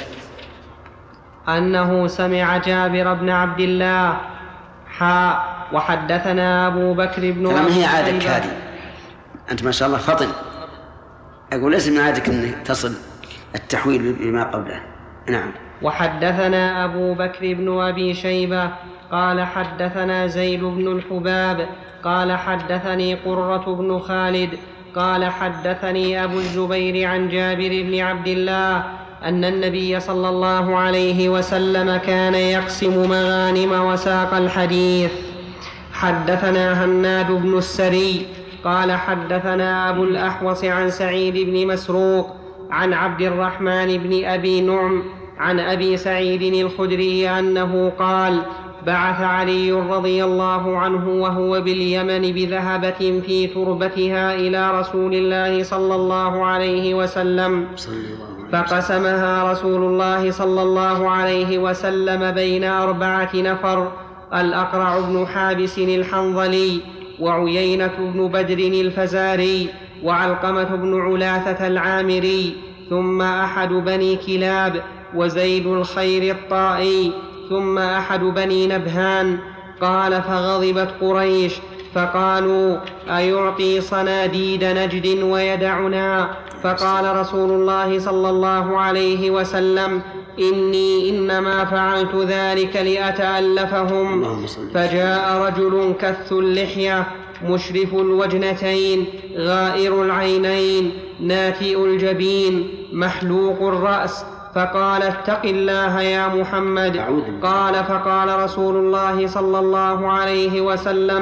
أنه سمع جابر بن عبد الله حاء وحدثنا أبو بكر بن كلام هي عادك هذه، أنت ما شاء الله فطن. أقول ليس من عادك أن تصل التحويل بما قبله. نعم. وحدثنا أبو بكر بن أبي شيبة قال حدثنا زيد بن الحباب قال حدثني قرة بن خالد قال حدثني أبو الزبير عن جابر بن عبد الله أن النبي صلى الله عليه وسلم كان يقسم مغانم وساق الحديث. حدثنا هناد بن السري قال حدثنا أبو الأحوص عن سعيد بن مسروق عن عبد الرحمن بن أبي نعم عن أبي سعيد الخدري أنه قال بعث علي رضي الله عنه وهو باليمن بذهبة في تربتها إلى رسول الله صلى الله عليه وسلم، فقسمها رسول الله صلى الله عليه وسلم بين أربعة نفر: الأقرع بن حابس الحنظلي، وعيينة بن بدر الفزاري، وعلقمة بن علاثة العامري، ثم أحد بني كلاب، وزيد الخير الطائي، ثم أحد بني نبهان. قال فغضبت قريش فقالوا أيعطي صناديد نجد ويدعنا؟ فقال رسول الله صلى الله عليه وسلم إني إنما فعلت ذلك لأتألفهم. فجاء رجل كث اللحية مشرف الوجنتين غائر العينين ناتئ الجبين محلوق الرأس، فقال اتق الله يا محمد. قال فقال رسول الله صلى الله عليه وسلم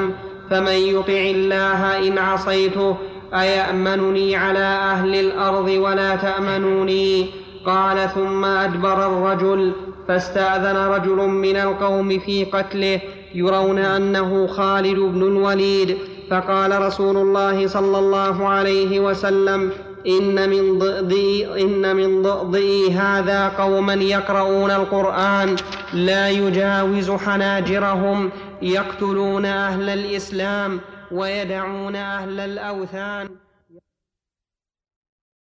فمن يطع الله إن عصيته أيأمنني على أهل الأرض ولا تأمنوني؟ قال ثم أدبر الرجل فاستأذن رجل من القوم في قتله يرون أنه خالد بن الوليد، فقال رسول الله صلى الله عليه وسلم إن من ضئضئي, إن من ضئضئي هذا قوما يقرؤون القرآن لا يجاوز حناجرهم يقتلون أهل الإسلام ويدعون أهل الأوثان.